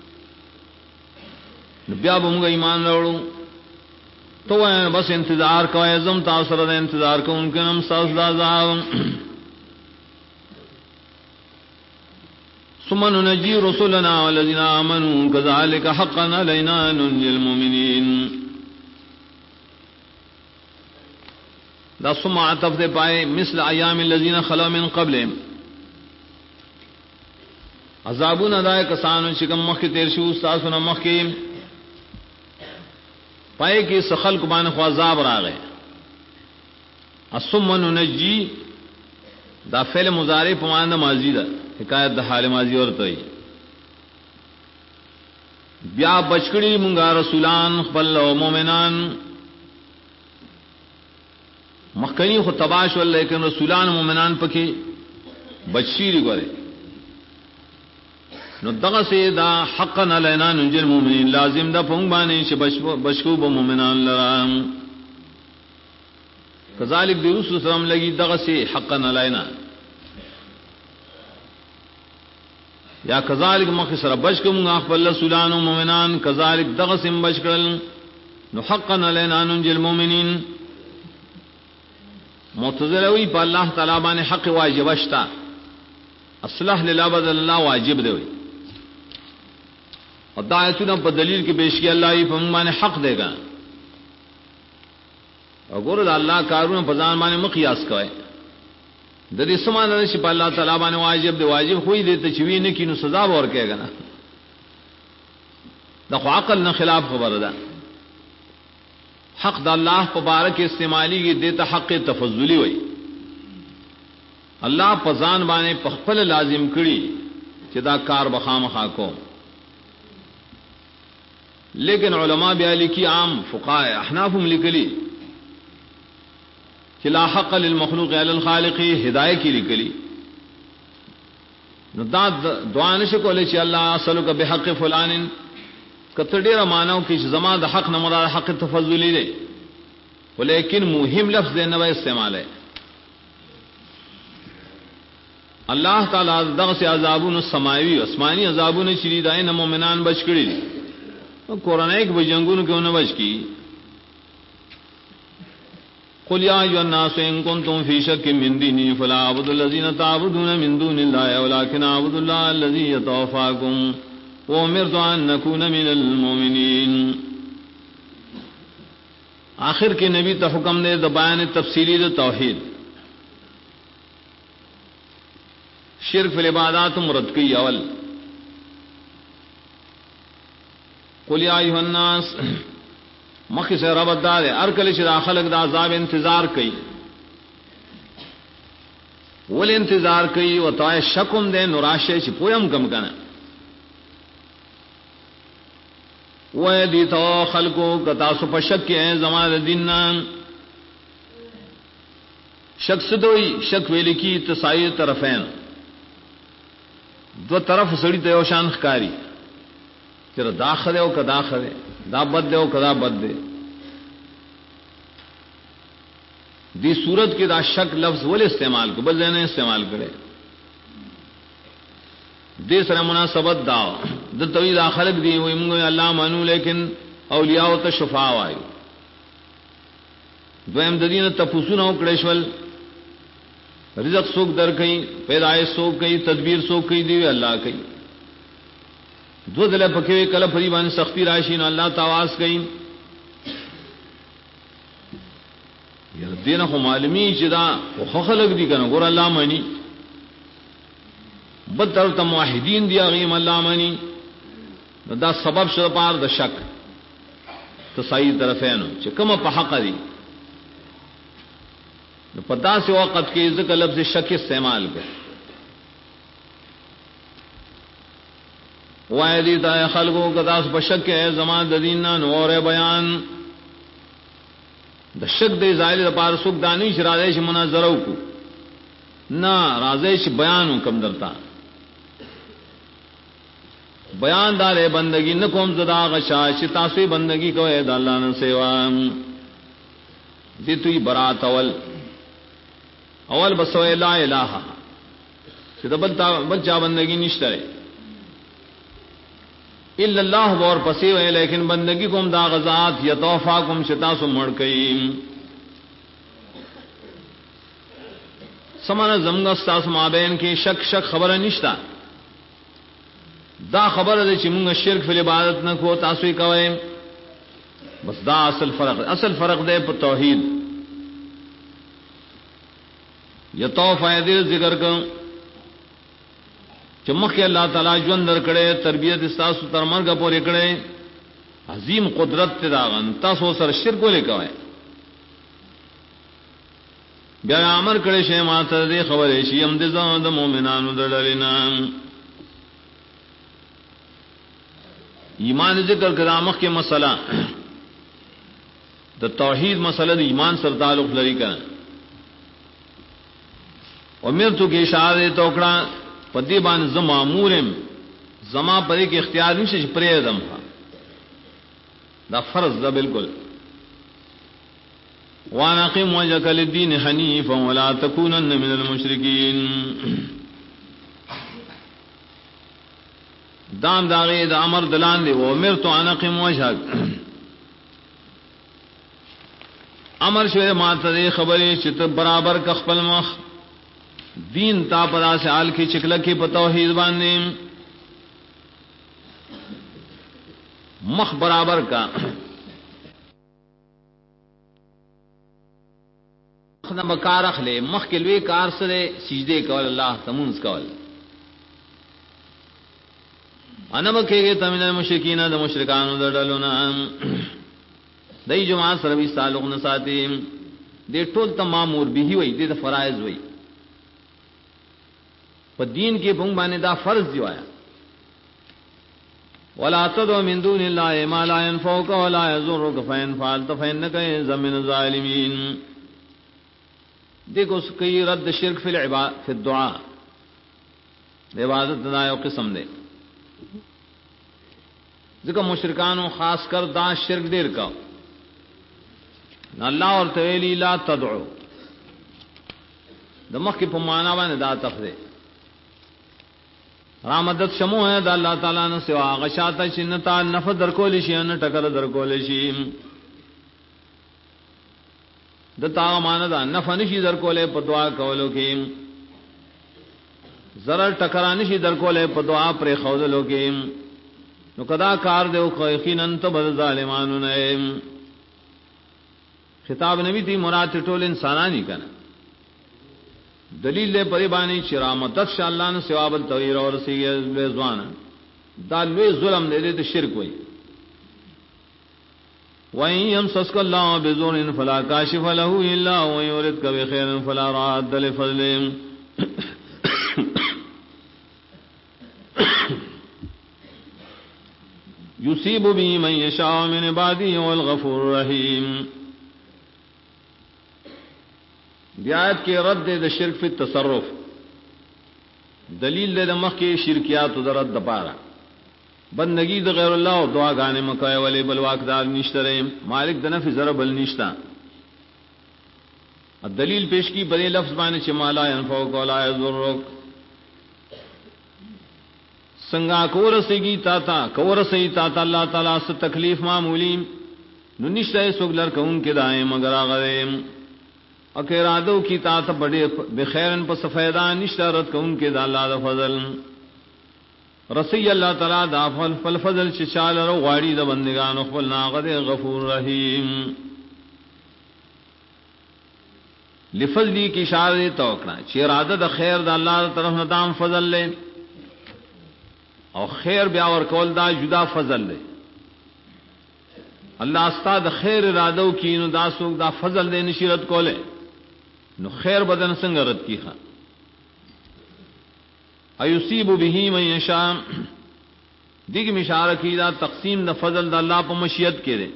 بیا بمگا ایمان روڑو تو بس انتظار کا ازم تاثر انتظار کا ان کے نام سازدہ عذاب ثم ننجي رسلنا والذين آمنوا كذلك حقا علينا ننجي المؤمنين. دا ثم عطف دے پائے مثل ایام الذين خلا من قبلهم عذابون ادائے کسانو شکم مخ تیر شو استاسونا مخ کی پائے کی سخل کبان خوازاب را گئے ثم ننجي دا فعل مضارع په معنی ماضی ده حکایت د حال ماضی ورته وي بیا بچکړي مونږه رسولان خپل او مؤمنان مخکنی خو تباش ول لیکن رسولان او مؤمنان پکې بشیر غره نو دغه سي دا حقا علینا ننجل المؤمنین لازم ده پونګ باندې چې بشکو به مؤمنان لرام کذالک دی رسول سلام لګي دغه سي حقا علینا یا کذالک مخ سره بشکم خپل رسولان او مؤمنان کذالک دغه سم بشکل نو حقا علینا ننجل المؤمنین معتزله په الله تعالی باندې حق واجب شتا اصلح لله بدل الله واجب دی او دا ایتونه په دلیل کې پیش کی الله یې په باندې حق دیګا او ګور الله کارونه په ځان باندې مقیاس کوي د دې سمانه چې په الله تعالی باندې واجب دی واجب خو دې ته چوي نه کینو سزا ورکېږي نه د خو عقل نه خلاف خبره ده حق د الله مبارک استعمالي کې دې ته حق تفضلی وي الله په ځان باندې په خپل لازم کړی چې دا کار بخامخا کو لیکن علماء بیا لیکي عام فقهاء احناف هم لیکلي چې لا حق للمخلوق علی الخالق هدایت کی لیکلي نو دا دعا نشي کولای چې الله اسلک بحق فلان کته ډیره مانو کې زما د حق نه مراد حق تفضلی دی ولیکن مهم لفظ نه استعمال ہے الله تعالی دغه سي عذابون سماوي اسماني عذابون چې داینه مؤمنان بچ کړي قرآن ایک بجنگونو کیوں نہ بچ کی قل یا ایھا الناس ان کنتم فی شک من دینی فلا اعبد الذین تعبدون من دون اللہ ولکن اعبد اللہ الذی یتوفاکم وامرت ان نکون من المؤمنین آخر کے نبی ته حکم دے د بیان تفصیلی د توحید شرک فی العبادات مرد کی اول قل یا ایھا الناس مخی سے ربط دار ہے ارکل شدا خلق دا عذاب انتظار کئی ول انتظار کئی و تو شکم دے نراشے چھ پویم کم کنا وہ دی تو خلقو کتا سو پشک کے ہیں زمان دیننا شک سدوئی شک ویلی کی تسائی طرفین دو طرف سڑی تیوشان خکاری چرا داخل ہے او کا داخل ہے دا بد دے او کا دا بد دے دی صورت کی دا شک لفظ ول استعمال کو بل دینے استعمال کرے دی سره مناسبت دا د توحید خلق دی وي موږ الله مانو لیکن اولیاء او ته شفاء وایو دویم د دین ته پوسونه او کړهشل رزق سوق در کئ پیدائش سوق کئ تدبیر سوق کئ دی الله کئ دو دل پکې کله پری باندې سختی راشي نو الله تواس کئ یره دینه خو معلومی چې دا خو خلق دی کنه ګور الله مانی بدر ته موحدین دی غیم الله مانی دا سبب شو پار د شک تو صحیح طرفین چې کوم په حق دی نو پتا سے وخت کې ذکر لفظ شک استعمال کړ وای دی دا خلقو کدا په شک ہے زمان د دین نه اور بیان د شک د زائل لپاره سوک دانی شراده ش مناظره وکړو نه راځي ش بیان کوم درتا بیان دار بندگی نہ کوم زدا غشا چې تاسو بندگی کوئ د الله نه سیوا دې توي برات اول بس لا الہ چې د بل چا بندگی نشته الا الله اور پسې وای لیکن بندگی کوم دا غزاد یتوفاکم شتا سو مړ کئ سمانه زمغه استاس مابین کې شک خبره نشتا دا خبره ده چې موږ شرک فی عبادت نه کو تاسو یې کوئ بس دا اصل فرق ده په توحید یتوفا ذکر کوم چې مخکې الله تعالی ژوند درکړي تربیت استاسو تر مرګ پورې کړي عظیم قدرت ته داغن تاسو سره شرک ولې کوئ بیا امر کړي شه ماته دې خبرې شي هم دې زو د مؤمنانو دړلینا ایمان ذکر کرامخ کې مسله د توحید مسله د ایمان سره تعلق لري کنه امرتو کې اشاره توکړه پدې باندې زما مامورم زما پرې کې اختیار نشي پرې دم دا فرض ده بالکل وانا قم وجهك للدين حنيفا ولا تكونن من المشركين دام داغه د امر دلان دی او امر تو انا قم وجهك امر شوه ماته خبرې چې ته برابر ک خپل مخ دین تا پدا سال کی چکل کی په توحید باندې مخ برابر کا خدای مکار اخله مخ کې لوی کار سره سجده کول الله تمونز کول انا مکه ته من المشرکین د مشرکانو د ډلونه دای جماعت سره وی تعلق نه ساتي د ټول تمامور به وي د فرایض وي په دین کې بونګ باندې دا فرض دی وایا ولا تدعو من دون الله ما لا ينفعك ولا يضرك فإن فعلت فإنك إذا من الظالمين دیکھو اس کی رد شرک فی الدعاء عبادت دا یو قسم دے ذکر مشرکانو خاص کر دا شرک دیر کا اللہ اور تویلی لا تدعو دمخ کی پمانا باندې دا تفدے رامدت شمو ہے دا اللہ تعالیٰ نے سوا غشاتا شنتا نفع در کولی شی ان ٹکر در کولی شی دتا مانا دا نفع نشی در کولے پا دعا کولو کی ضرر ٹکرا نشی در کولے پا دعا پر خودلو کی نو کدا کار دے یقینا تو بد ظالمانو نے خطاب نبی تی مراد ټول انسانانی کنا دلیل لے پریبانی چرامتت شاء اللہ نے ثواب التویر اور سیئے زوان دا لوی ظلم دے دے تو شرک ہوئی وَإِن يَمْسَسْكَ اللَّهُ بِضُرٍّ فَلَا كَاشِفَ لَهُ إِلَّا هُوَ وَإِن يُرِدْكَ بِخَيْرٍ فَلَا رَادَّ لِفَضْلِهِ يُصِيبُ بِهِ مَن يَشَاءُ مِنْ عِبَادِهِ وَهُوَ الْغَفُورُ الرَّحِيمُ بیات کے رد د شرک فی التصرف دلیل د مخ کے شرکیات د رد پارا بندگی د غیر الله او دعا غانه مکای ولی بل واقدار نشتره مالک د نفع ضرر بل نشتا دلیل پیش کی بڑے لفظ باندې چې مالا ينفعك ولا يضرك څنګه کورسیږي تا الله تعالی ست تکلیف معمولی نو نشته سوګلر کون کې دای مگر هغه اکرادو کی تا ته بڑے بخیرن په سفیدان نشارت کون کې د الله د فضل رسی اللہ تعالی دا فل چې چاله رو غاړي د بندگانو خپل ناغه غفور رحیم لفضلی کی اشاره توکړه چې اراده د خیر د الله طرف نه دام فضل لې او خیر بیا ور کول دا جدا فضل لې الله استاد خیر اراده کینو دا سوق دا فضل دې نشرت کوله نو خیر بدن څنګه رد کیخه ایصيب به من یشاء دیګ مشاره کی دا تقسیم د فضل د الله په مشیت کې ده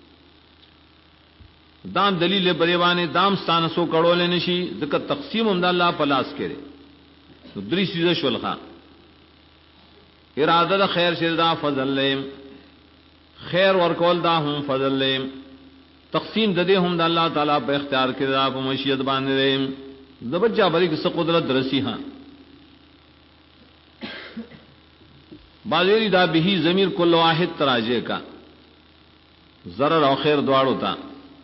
دام دلیل بریوانه دام ستانه سو کړول نشي ځکه تقسیم هم د الله په لاس کې ده نو درې سیزه شولخه اراده د خیر شه دا فضل له خیر ورکول دا هم فضل له تقسیم د دې هم د الله تعالی په اختیار کې دا په مشیت باندې ده زبجا بری کې قدرت رسی ها باذری دا به ضمیر کل واحد تراجه کا ضرر او خیر دواړو تا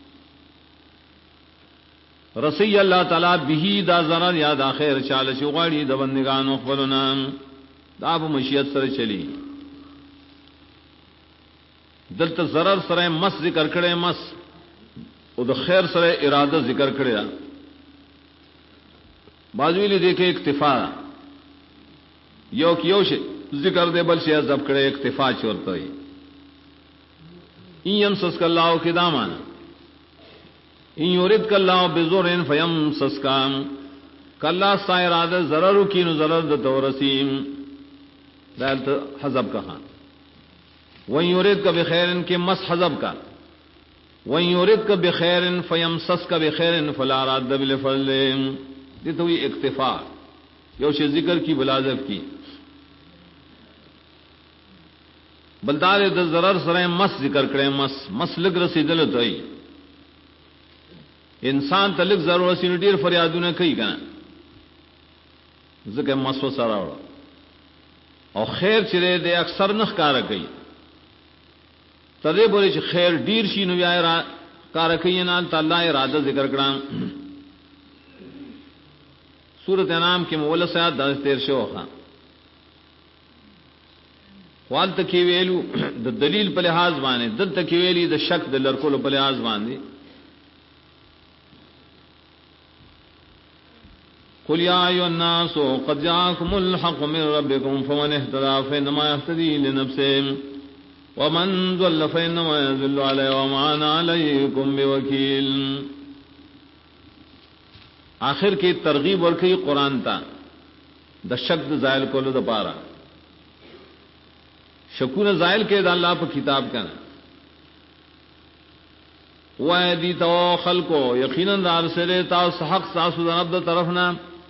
رسی الله تعالی به دا ضرر یا دا خیر چاله شو غاړي د بندگانو خپلونه دا په مشیت سره چلی دلته ضرر سره مس ذکر کړي مس او د خیر سره اراده ذکر کړي باذری دې کې اکتفا یو کیوشه ذکر دے بل شی ضبط کړي اکتفا چورته وي ایم سسک الله کې دامان ان یرید کلا بذرن فیمسسکا کلا سا اراده ضرر کی نو ضرر د تورسیم دالت حذب کا خان وان یرید کا بخیر کے مس حذب کا وان یرید کا بخیر فیمسسک بخیر فلا راد بالفضل یہ تو اکتفا یو شی ذکر کی بلازب کی بلدار د ضرر سره مس ذکر کړي مس لګ رسیدل ته انسان تلک ضرور سینو ډیر فریادونه کوي کنه ځکه مس وسره او خیر چې دې اکثر نخ کار کوي تدې بوله چې خیر ډیر شي نو یا را کار کوي نه تعالی اراده ذکر کړم سورۃ انعام کې مولا سات 13 شوخه وال تکي ویلو د دلیل په لحاظ باندې دل تکي ویلي د شک د لړکول په لحاظ باندې قل يا ايها الناس قد جاءكم الحق من ربكم فمن اهتدى فانما يهتدي لنفسه ومن ضل فانما يضل عليه وما انا عليكم بوكيل آخر کې ترغیب ورکړي قران ته د شک د زائل کولو د پاره شکونه زائل کې د الله په کتاب کنه وای دي تو خلقو یقینا دار سره تاسو حق تاسو د رب طرفنا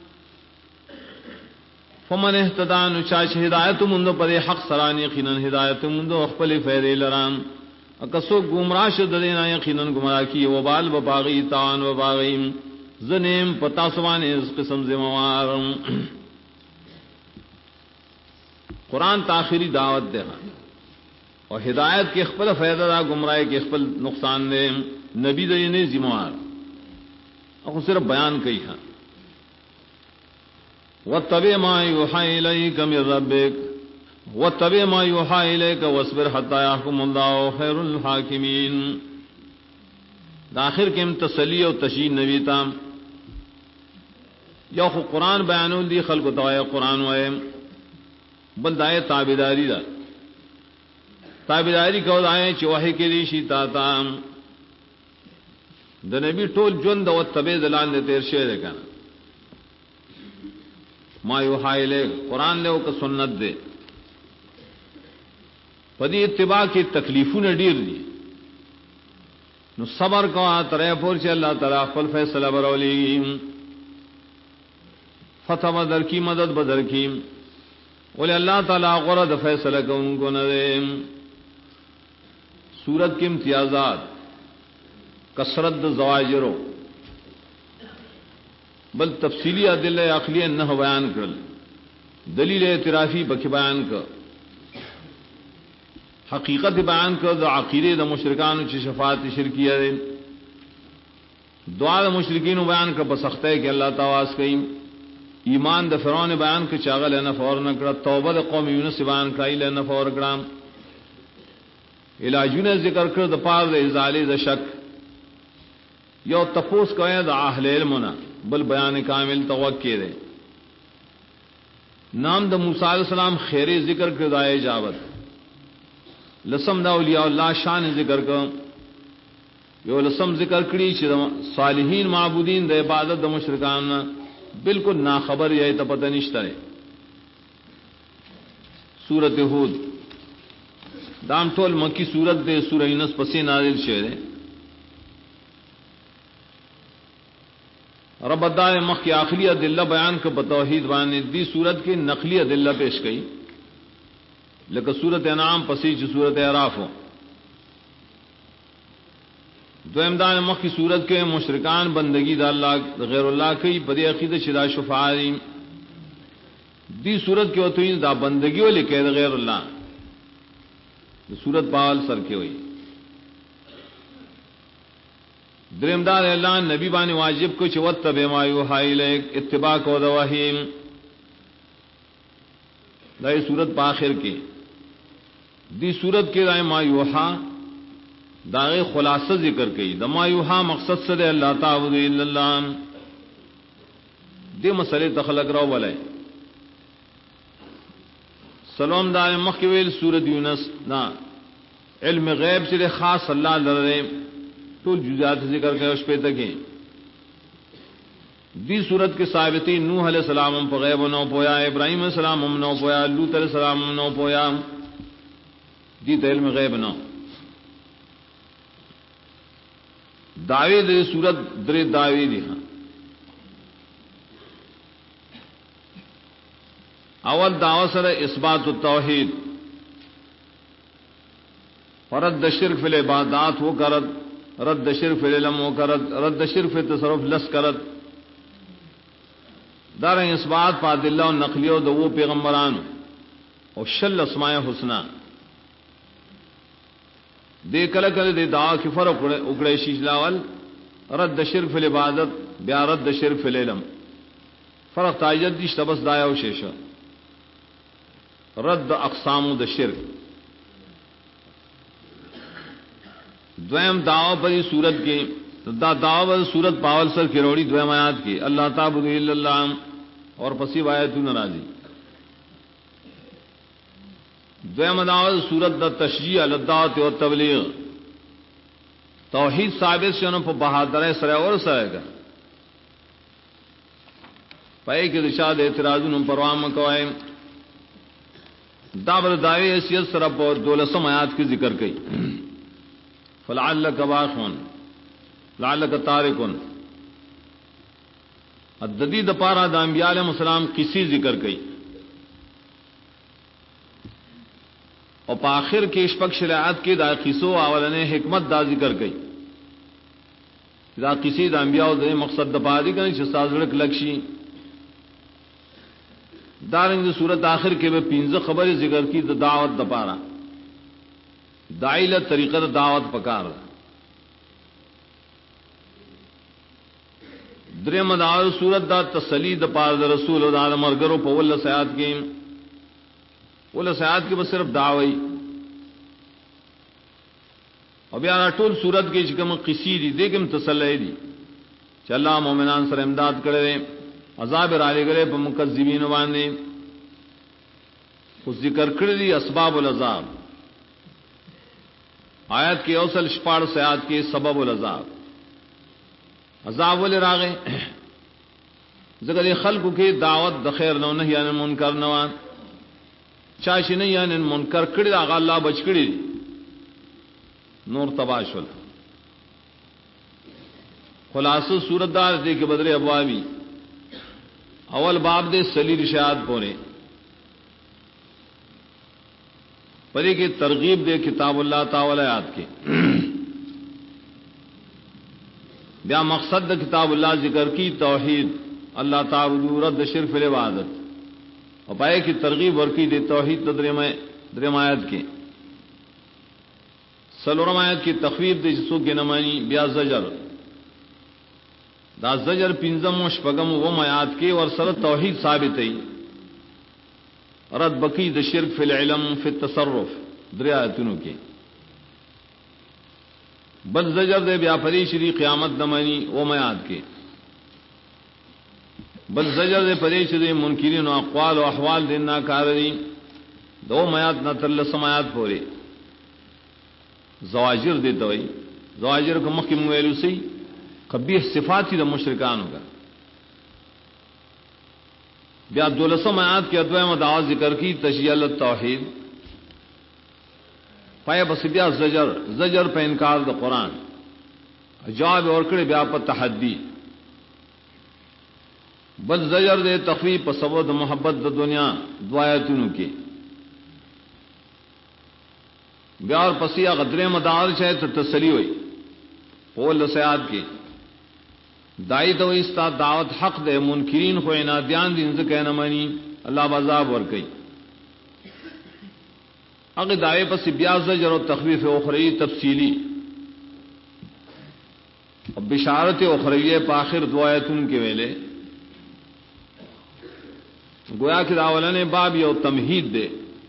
فمن اهتدى نو چا هدایت مند پر حق سران یقینا هدایت مند خپل فیض لرام اکسو گمراه شد دینا یقینا گمراه کی وبال وباغی تان وباغیم زنیم پتا سوان اس قسم ذمہوار قرآن تاخیری دعوت دے اور ہدایت کے خپل فائدہ دا گمراہی کے خپل نقصان دے نبی دے نے ذمہوار اور صرف بیان کئی ہے واتبع ما يوحى إليك من ربك واتبع ما يوحى إليك واصبر حتى يحكم الله خير الحاكمين داخر کے تسلی و تشیع نبی تام یو خو قرآن بیانول دی خلق توای قرآن وای بل دای تابعداری دا تابعداری کو دای چې وحی کې دی شي تا تام د نبی ټول ژوند او تبع دلان دې تیر شه ده کنه ما یوحی الیک قرآن له او سنت دے پدی اتباع کی تکلیفونه ډیر دي نو صبر کوا ترے پور چې الله تعالی خپل فیصله ورولې فتح بدر کی مدد بدر کی ول الله تعالی غره د فیصله کوونکو نه ده سورت کے امتیازات کثرت د زواجرو بل تفصیلی ادله عقلیه نه بیان کړل دلیل اعترافی بک بیان کړ حقیقت بیان کړ د عقیده د مشرکانو چې شفاعت شرکیه ده دعا د مشرکین بیان کړ په سختۍ کې الله تعالی کوي ایمان د فرعون بیان کړ چاغل نه فور نه کړ توبه د قوم یونس بیان کړی له فور کړم علاجونه ذکر کړ د پاره د ازاله د شک یو تفوس کوي د اهل علمنا بل بیان کامل توقع دے نام د موسی علیہ السلام خیر ذکر کړه د اجابت لسم دا اولیاء الله شان ذکر کړه یو لسم ذکر کړي چې صالحین معبودین د عبادت د مشرکان بالکل نا خبر یې ته پته نشته سورۃ ہود دام ټول مکی سورۃ د سورۃ یونس پسې نازل شوه ده رب دار مخ کی آخری ادلہ بیان کو بتوحید باندې دی صورت کې نقلی ادلہ پیش کړي لکه سورۃ انعام پسې چې سورۃ اعراف ہو دویم دار مخ کی صورت کې مشرکان بندگی د الله غیر الله کوي په دې عقیده چې دا شفاعی دی صورت کې وته دا بندگی ولې کوي د غیر الله د صورت بال سر کې وي درمدار اعلان نبی باندې واجب کو چې وتبع ما یوحى الیک اتباع کو د وحی دای صورت په اخر کې دی صورت کې دای ما یوحى داغه خلاصه ذکر کړي د ما یوحى مقصد سره الله تعالی الا الله دې مسلې تخلق راو ولای سلام دای مخ ویل سورۃ یونس نا علم غیب چې خاص الله لره ټول جزئیات ذکر کړي او شپې تکي دی صورت کے ثابتی نوح علیہ السلام په غیب نو پویا ابراہیم علیہ السلام نو پویا لوط علیہ السلام نو پویا دی ته علم غیب نو دعوی دی صورت درې دعوی دي اول دعوه سره اثبات التوحید رد شرک فی العبادات وہ کرد رد شرک فی العلم وہ کرد رد شرک فی تصرف لس کرد دار اثبات پاد اللہ و نقلیو دو وہ پیغمبران اور شل اسماء حسنہ دے کل کل دے دعا کی فرق اکڑے شیش لاول رد شرک فی العبادت بیا رد شرک فی العلم فرق تاجد دیش تبس دایا و شیشہ رد اقسام د شرک دویم دعوی پری صورت کے دا دعوی صورت پاول سر کی روڑی دویم آیات کی اللہ تعبد الا اللہ اور پسی آیتوں ناراضی دویم دعوی صورت دا تشجیع الدعوت و تبلیغ توحید ثابت شنو په بہادر سره اور سره کا پای کې رشاد اعتراضونو پروا مکوای دابر دعوی حیثیت سره په 12 آیات کی ذکر کړي فلعلک باخون لعلک تارکون الددی د پارا د انبیاء علیہ السلام کسی ذکر کئی اور په آخر کې شپږ شریعت کې دا قصو اولنې حکمت دا ذکر کئی دا کسی د انبیاء د مقصد د پاره کوي چې سازړک لکشي دارنګ صورت آخر کې به 15 خبرې ذکر کی د دعوت د پاره دایله طریقه د دعوت پکار درې مدار صورت دا تسلی د پاره د رسول او د مرګرو په ول سیات کې ول سیات کې بس صرف دعوی او بیا ټول صورت کې چې کوم قصې دي دغه تسلی دي چې الله مؤمنان سره امداد کړي عذاب را لګره په مکذبین باندې خو ذکر کړی دي اسباب العذاب آیات کې اوصل شپاړ سیات کې سبب العذاب عذاب ول راغې ذکر خلقو کې دعوت د خیر نو نه یان منکر نو چا شي نه یان منکر کړی هغه الله بچ کړی نور تباشل خلاصو صورت دار دې کې بدر ابوابی اول باب دے سلی رشاد پونے پری کی ترغیب دے کتاب اللہ تعالی یاد کے بیا مقصد دے کتاب اللہ ذکر کی توحید اللہ تعالی رد شرف العبادت اور پائے کی ترغیب ورکی دے توحید درمایت کے سلورمایت کی تخویف دے جسو کے نمانی بیا زجر دا زجر پنځم شپږم و میات کې ور سره توحید ثابت ای رد بقی د شرک فی العلم فی التصرف دریاتونو کې بل زجر دے بیا پری شری قیامت دمانی و میات کې بل زجر دے پری شری منکرین او اقوال او احوال دین ناکاری دو میات نہ تر سمات پورے زواجر دے توي زواجر کو مخکې ویلو سي قبیح صفاتی دا مشرکان ہوگا بیا 12 آیات کے ادویم دعوت ذکر کی تشییع التوحید پایا بس بیا زجر پہ انکار دا قرآن جواب اور کڑے بیا پر تحدی بل زجر دے تخفیف پر سبب دا محبت دا دنیا دعایتونو کی بیا اور پسیا غدرے مدار چاہے تو تسلی ہوئی پول سیاد کی دائی تو استا دعوت حق دے منکرین خو انادیان دین ذکر نمانی اللہ بذاب ورکی اگر دائی پس بیا زجر و تخویف اخری تفصیلی اور بشارت اخری پاخر دعایتن کے ویلے گویا کہ داولن باب یو تمہید دے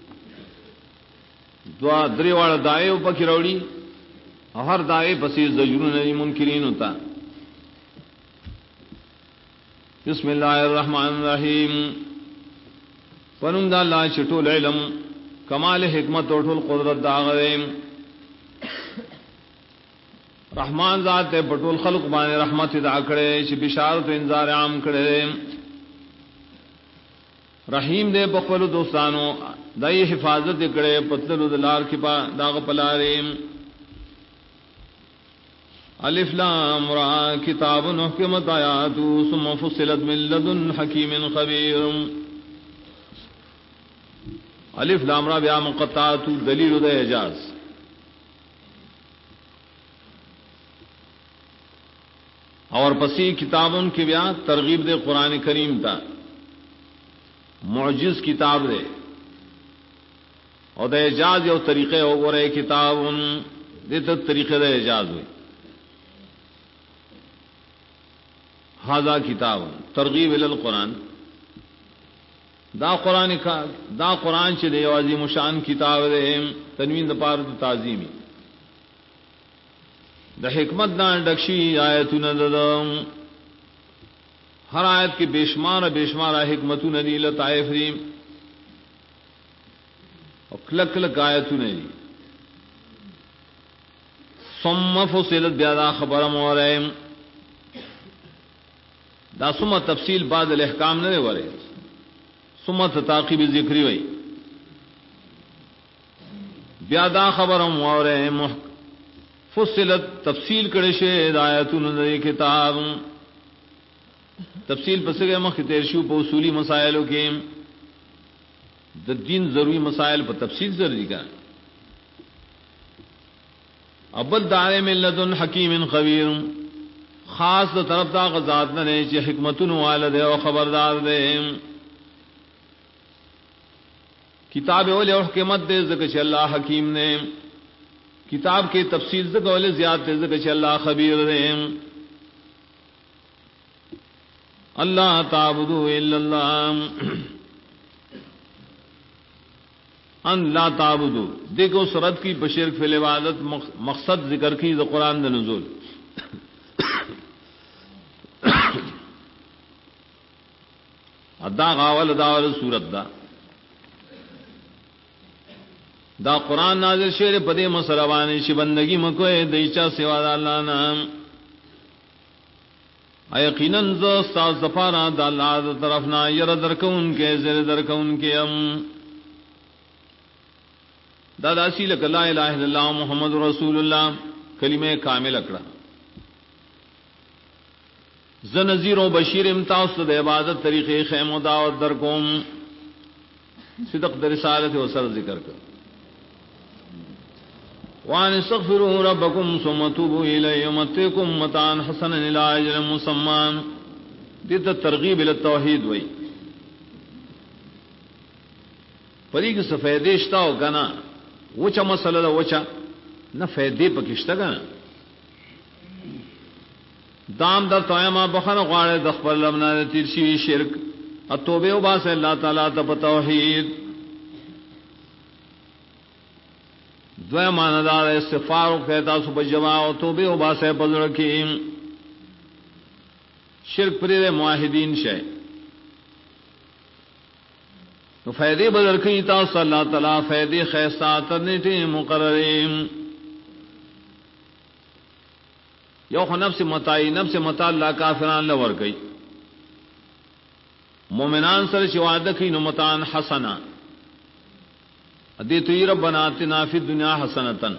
دعا دری والا دائی اوپا کی روڑی اور ہر دائی پسی زجرون منکرین ہوتا بسم اللہ الرحمن الرحیم فنم دا اللہ چٹول علم کمال حکمت اور ټول قدرت دا غویم رحمان ذات ته پټول خلق باندې رحمت ادا کړي چې بشارت او انذار عام کړي. رحیم دې په خپل دوستانو دای حفاظت کړي پتلو دلار کې با داغ پلارې. الف لام را کتاب محکمت آیات ثم فصلت من لدن حکیم خبیر. الف لام را بیا مقطعات دلیل د اعجاز. اور پسی کتابوں کی بیا ترغیب دے قرآن کریم تا معجز کتاب دے اور دے اعجاز یو طریقے ہو گو رہے کتاب دے تو طریقے دے اعجاز ہوئی. ہاذا کتاب ترغیب الی القرآن دا قرآن چ دے عظیم شان کتاب دے تنوین د پار تعظیمی د حکمت دا ڈکشی آیتونه ددم ہر آیت کی بے شمار حکمتونه دی لطائف دی او کلک کلک آیتونه دی. ثم فصلت بیا دا خبر مورم دا ثم تفصیل بعد الاحکام نه وره ثم تعقیب ذکری وی بیا دا خبر مورم فصلت تفصیل کړي شه آیاتونو د کتاب تفصیل پس کې مخ تیر شو په اصولی مسائلو کې د دین ضروری مسائل په تفصیل ضروری کا. ابد دار من لدن حکیم خبیر خاص طرف دا غزاد نه چې حکمتونو والد او خبردار دے. کتاب اول حکمت دے ذکر چې الله حکیم نے کتاب کے تفصیل سے قول زیادہ تیز کہ اللہ خبیر رحم. اللہ تعبدوا الا اللہ ان لا تعبدوا دیکھو سرد کی بشرک فی العبادت مقصد ذکر کی ذ قرآن د نزول. ادا غاول داول سورت دا قرآن نازل شعر پدے مسلوانی شی بندگی مکوئے دیچا سوا دا اللہ نام یقیناً زستاز دفارا دا اللہ دا طرفنا یر درکون کے زر درکون کے دا داسی لک لا الہ الا اللہ محمد رسول اللہ کلمہ کامل اکڑا. زنزیر و بشیر امتاز دا عبادت طریقے خیم و دعوت درکوم صدق در رسالت و سر ذکر کر. وان استغفروا ربكم ثم توبوا اليه يمتعكم متاعا حسنا الى اجل مسمى. دې ته ترغیب ال توحید وای پدې کې سفیدې شتا او غنا وچا مسله دا وچا نه فائدې پکښتا غنا دام در تویما بخنه غواړي د خپل لمنه تیر شي شرک او توبه او باسه الله تعالی ته توحید. دوی ماندار استغفار کہتا صبح جماع و توبه و باسه بدر کی شرک پر معاہدین شے تو فائدے بدر کی تا صلی اللہ تعالی فائدے خیسات نیٹے مقررین یو خو نفس متاع اللہ کافران لور گئی مومنان سر شوادہ کی نمتان حسنا ادیتوی ربنا آتنا فی الدنیا حسنتن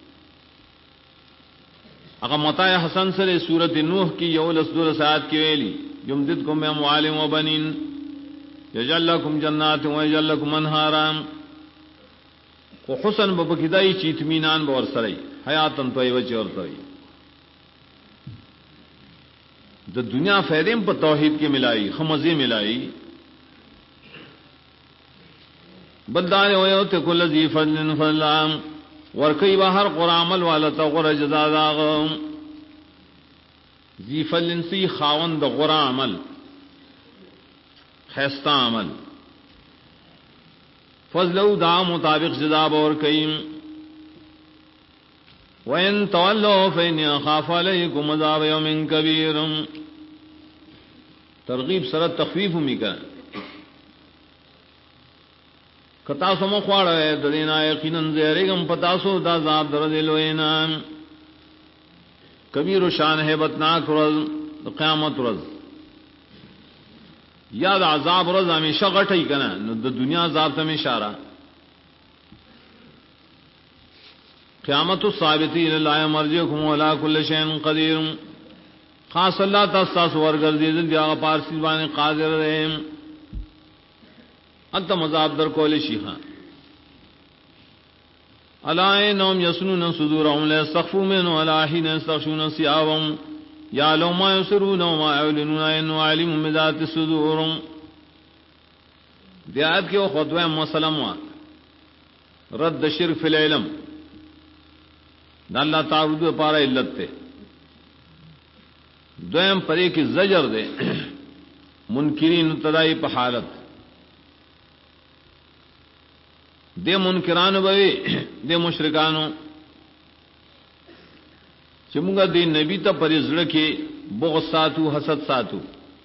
اقا متاع حسن سر سورت نوح کی یولس دور ساعت کی ویلی یمددکم باموال و بنین یجعل لکم جنات و یجعل لکم انہارا کو حسن بپکدائی چی اطمینان بور سرائی حیاتن طیبہ چورتوی د دنیا فیدیم پر توحید کی ملائی خمزی ملائی بدار ہوئے کل ذی فضل فضلام ورکی باہر قرآمل والا تغر جزا داغ ذی فضل سی خاون د قرآمل خیستہ عمل فضلو دا مطابق جزا بور کئیم وَإِن تَوَلَّوْا فَإِنِّي أَخَافُ عَلَيْكُمْ عَذَابَ يَوْمٍ كَبِيرٍ. ترغیب سرت تخفیف می کا کتا سم خواړه د دینا یقینا زهرګم پتا سو دا عذاب در دلوینا کبیر و شان هیبتناک ورځ قیامت ورځ یا د عذاب ورځ همیشه غټي کنه نو د دنیا عذاب ته اشاره قیامت الثابتین لا مرجعکم ولا کل شیء قدیر خاص الله تاسو ورګرځیدل دی هغه پارسی باندې قادر دی انت مذاب در کول شي ها الا انهم يسنون صدورهم لا يستخفوا منه ولا حين يستغشون ثيابهم يعلم ما يسرون وما يعلنون انه عليم بذات الصدور دیات کې خطوه مسلمه رد شرک فی العلم دا الله تعالی د پاره علت ته دویم پرې کې زجر ده منکرین تدای په حالت د منکرانو به د مشرکانو چې موږ د نبی ته پرې زړه کې بغض ساتو حسد ساتو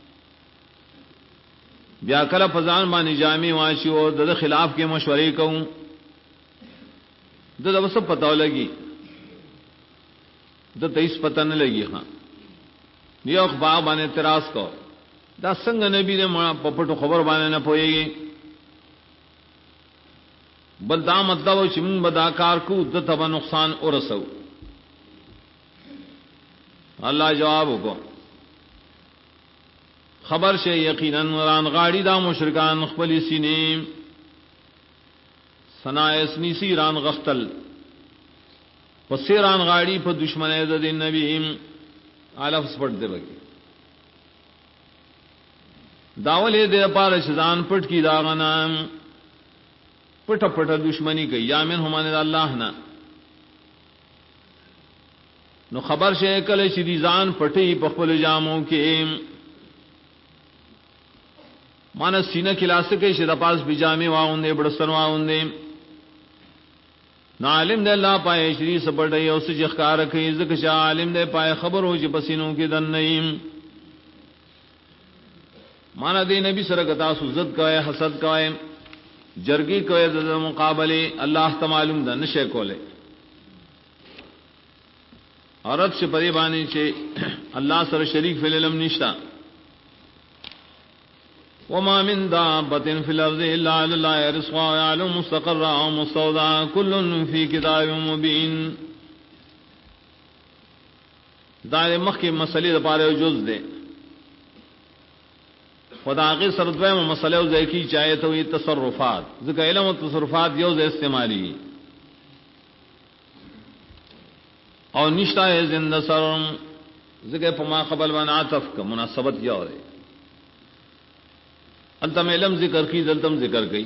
بیا کله فزان باندې جامع واشي او د خلاف کې مشورې کوم د وسه پتاو لګي د تیس پتہ نه لګي ها یو خبر باندې اعتراض کو دا څنګه نبی دې په پټو خبر باندې نه پويږي بل دا مطلب چې موږ بداکار کو د تبه نقصان ورسو الله جواب وکړو خبر شي یقینا ران غاړي دا مشرکان خپل سینې سنایس نیسی ران غختل پسیران غاړي په دشمنه د نبی الف سپټ دی بګي داولې د پاره شزان پټ کی دا غنا پټ پټ دشمنی کوي یا من هم ان الله نه نو خبر شي کله چې دي ځان پټي په خپل جامو کې مانه سینه کلاسه کې شي د پاس بجامه واوندې بڑستن واوندې نو عالم دې الله پای شری سپړې او سې ښکار کوي ځکه چې عالم دې پای خبرو چې پسینو کې دن نیم مانا دې نبی سره کتا سوزت کوي حسد کوي جرګي کوي د مقابله الله تعالی معلوم ده نشه کوله عورت سے پری باندې چې الله سره شریک فی العلم نشتا وما من دابة في الأرض إلا على الله رزقها ويعلم مستقرها ومستودعها كل في كتاب مبين دا مخکې مسلې لپاره جز ده خدای سره دویمه مسله او ځکه چاہے ته وي تصرفات ځکه علم او تصرفات یو ځای استعمالي او نشتا زنده سرم ځکه په ما قبل باندې عطف کا مناسبت یو ده انتم علم ذکر کی دلتم ذکر کی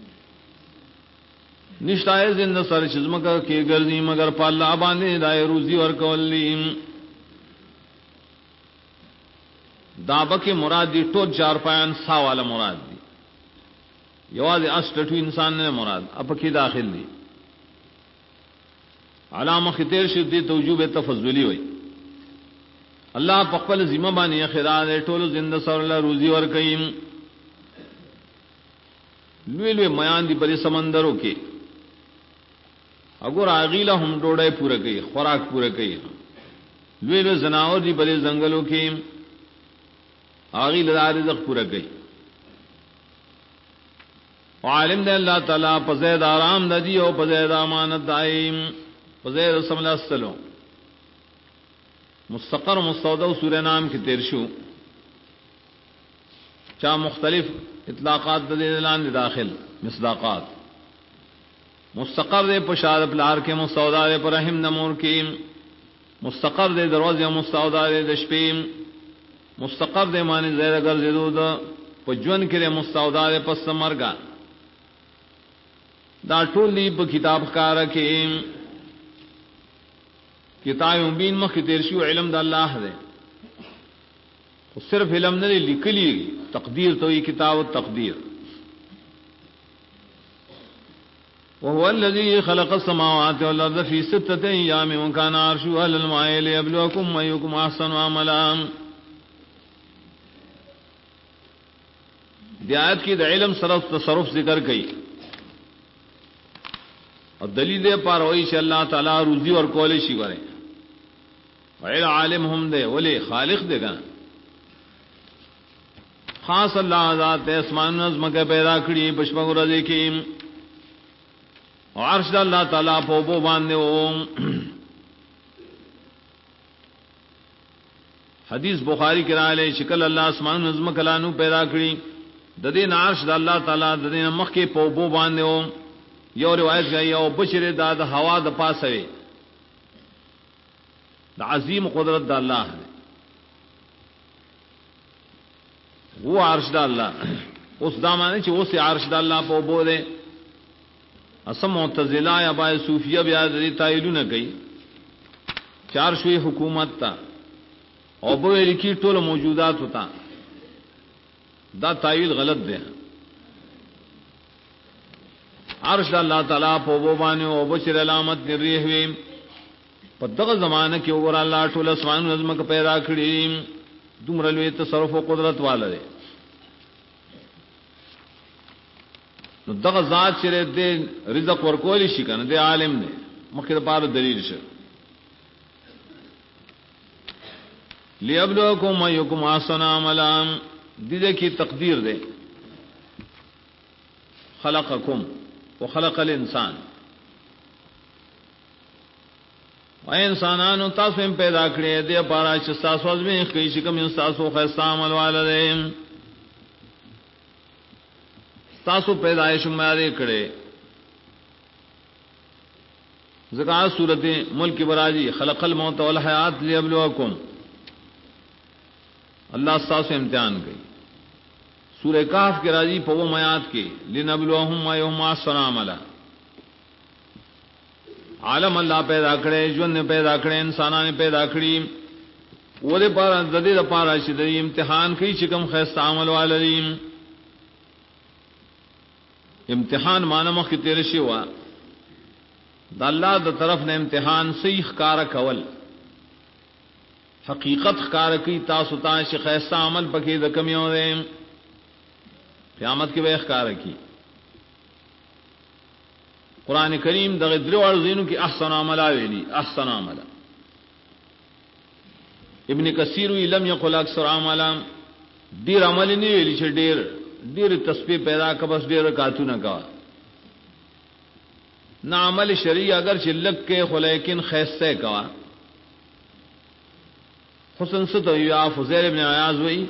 نشتا زنده سر چزمکا کې ګرځي مگر په الله باندې دای روزي ورکولیم دابه کې مراد دي ټول چار پایان سا والا مراد دي یوازې اسټټو انسان نه مراد اپ کې داخل دي علامه خطیر شدی توجوب تفضلی وای الله په خپل ذمہ باندې خیرات ټول زنده سره له روزي ور کوي لوی لوی میان دي په سمندرو کې اگر اغیله هم ډوډۍ پوره کوي خوراک پوره کوي لوی لوی زناور دي په ځنګلو کې اغیله رزق پوره کوي عالم دې الله تعالی په زید آرام ددی او په زید امانت دایم وزیر رسول الله صلی الله مستقر مستودع سورہ نام کې تیر شو چا مختلف اطلاقات د اعلان داخل مصداقات مستقر دے پشاد پلار کے مستودع دے پر رحم نمور کی مستقر دے دروازه مستودع دے دشپیم مستقر دے معنی زید اگر زدود پجون کې مستودع دے پس مرګا دا ټول دی په کتاب کار کې کتاب مبین مخ تیر شو علم د الله دی خو صرف علم نه لیکلی تقدیر تو یہ کتاب التقدیر وهو الذي خلق السماوات والارض في 6 ايام وكان عرشه على الماء ليبلوكم ايكم احسن عملا دی آیت کی د علم صرف تصرف ذکر کړي اور دلیل پر وہی چې الله تعالی روزي اور کولې شي غره غیر عالم هم دے ولی خالق دے گا خاص اللہ ذات اسمان نظم کے پیدا کری پشپا گرزی کی عرش دا اللہ تعالیٰ پوپو باندے ہو حدیث بخاری کی رائے لے شکل اللہ اسمان نظم کلانو پیدا کری ددین عرش دا اللہ تعالیٰ ددین مخ کے پوپو باندے ہو یو روایت گئی او بشر دا دا ہوا دا پاس ہوئے دا عظیم قدرت دا اللہ ہے وہ عرش دا اللہ اس دامانے چھے وہ سے عرش دا اللہ پو بولے اسم معتزلہ یا بائے صوفیہ بیادری تائیلو نہ گئی چار شوی حکومت تا او بوئے لکی طول موجودات ہوتا دا تائیل غلط دے عرش دا اللہ تعالیٰ پو بو بانے او بشر علامت نریح ہوئے پا دغ زمانہ کی اوور اللہ طول اسمان نظم کا پیدا کری دمرلوی تصرف و قدرت والا دے نو دغ ذات چرے دے رزق ورکولی شکن دے عالم دے مخیر پار دلیل شر لیبلوکم ایکم احسن عملا دیدے کی تقدیر دے خلقکم وخلق الانسان اے انسانانو تاسو هم پیدا کړی دې پارا چې تاسو ازمه کوي چې کوم تاسو خاصه عمل والے تاسو پیدائش مې کړی ذکر سورته ملک براجی خلق الموت والحیات لیبلوکم اللہ تاسو امتحان کوي سورہ کہف کے راضی پو میات کے لنبلوہم ایہم احسن عملا عالم اللہ پیدا کرے جن نے پیدا کرے انسانہ نے پیدا کری وہ دے پارا ددی دا پارا شدی امتحان کی چکم خیست عمل والریم امتحان مانا مخ کی تیرشی ہوا دا اللہ دا طرف نے امتحان سیخ کارا کول حقیقت خکار کی تاسو تاش خیست عمل پکی دا کمیوں دے قیامت کی بے اخکار کی قرآن کریم دغه درو ارزینو کی احسن عملا ویلی احسن عملا ابن کثیر لم یقل اکثر عملا دیر عمل نہیں ویلی چې ډیر تسبیح پیدا کا بس ډیر کاتو نہ کا نہ عمل شرعی اگر چلک کے خلیکن خیستے کا حسن ستو یا فضیل ابن عیاض وی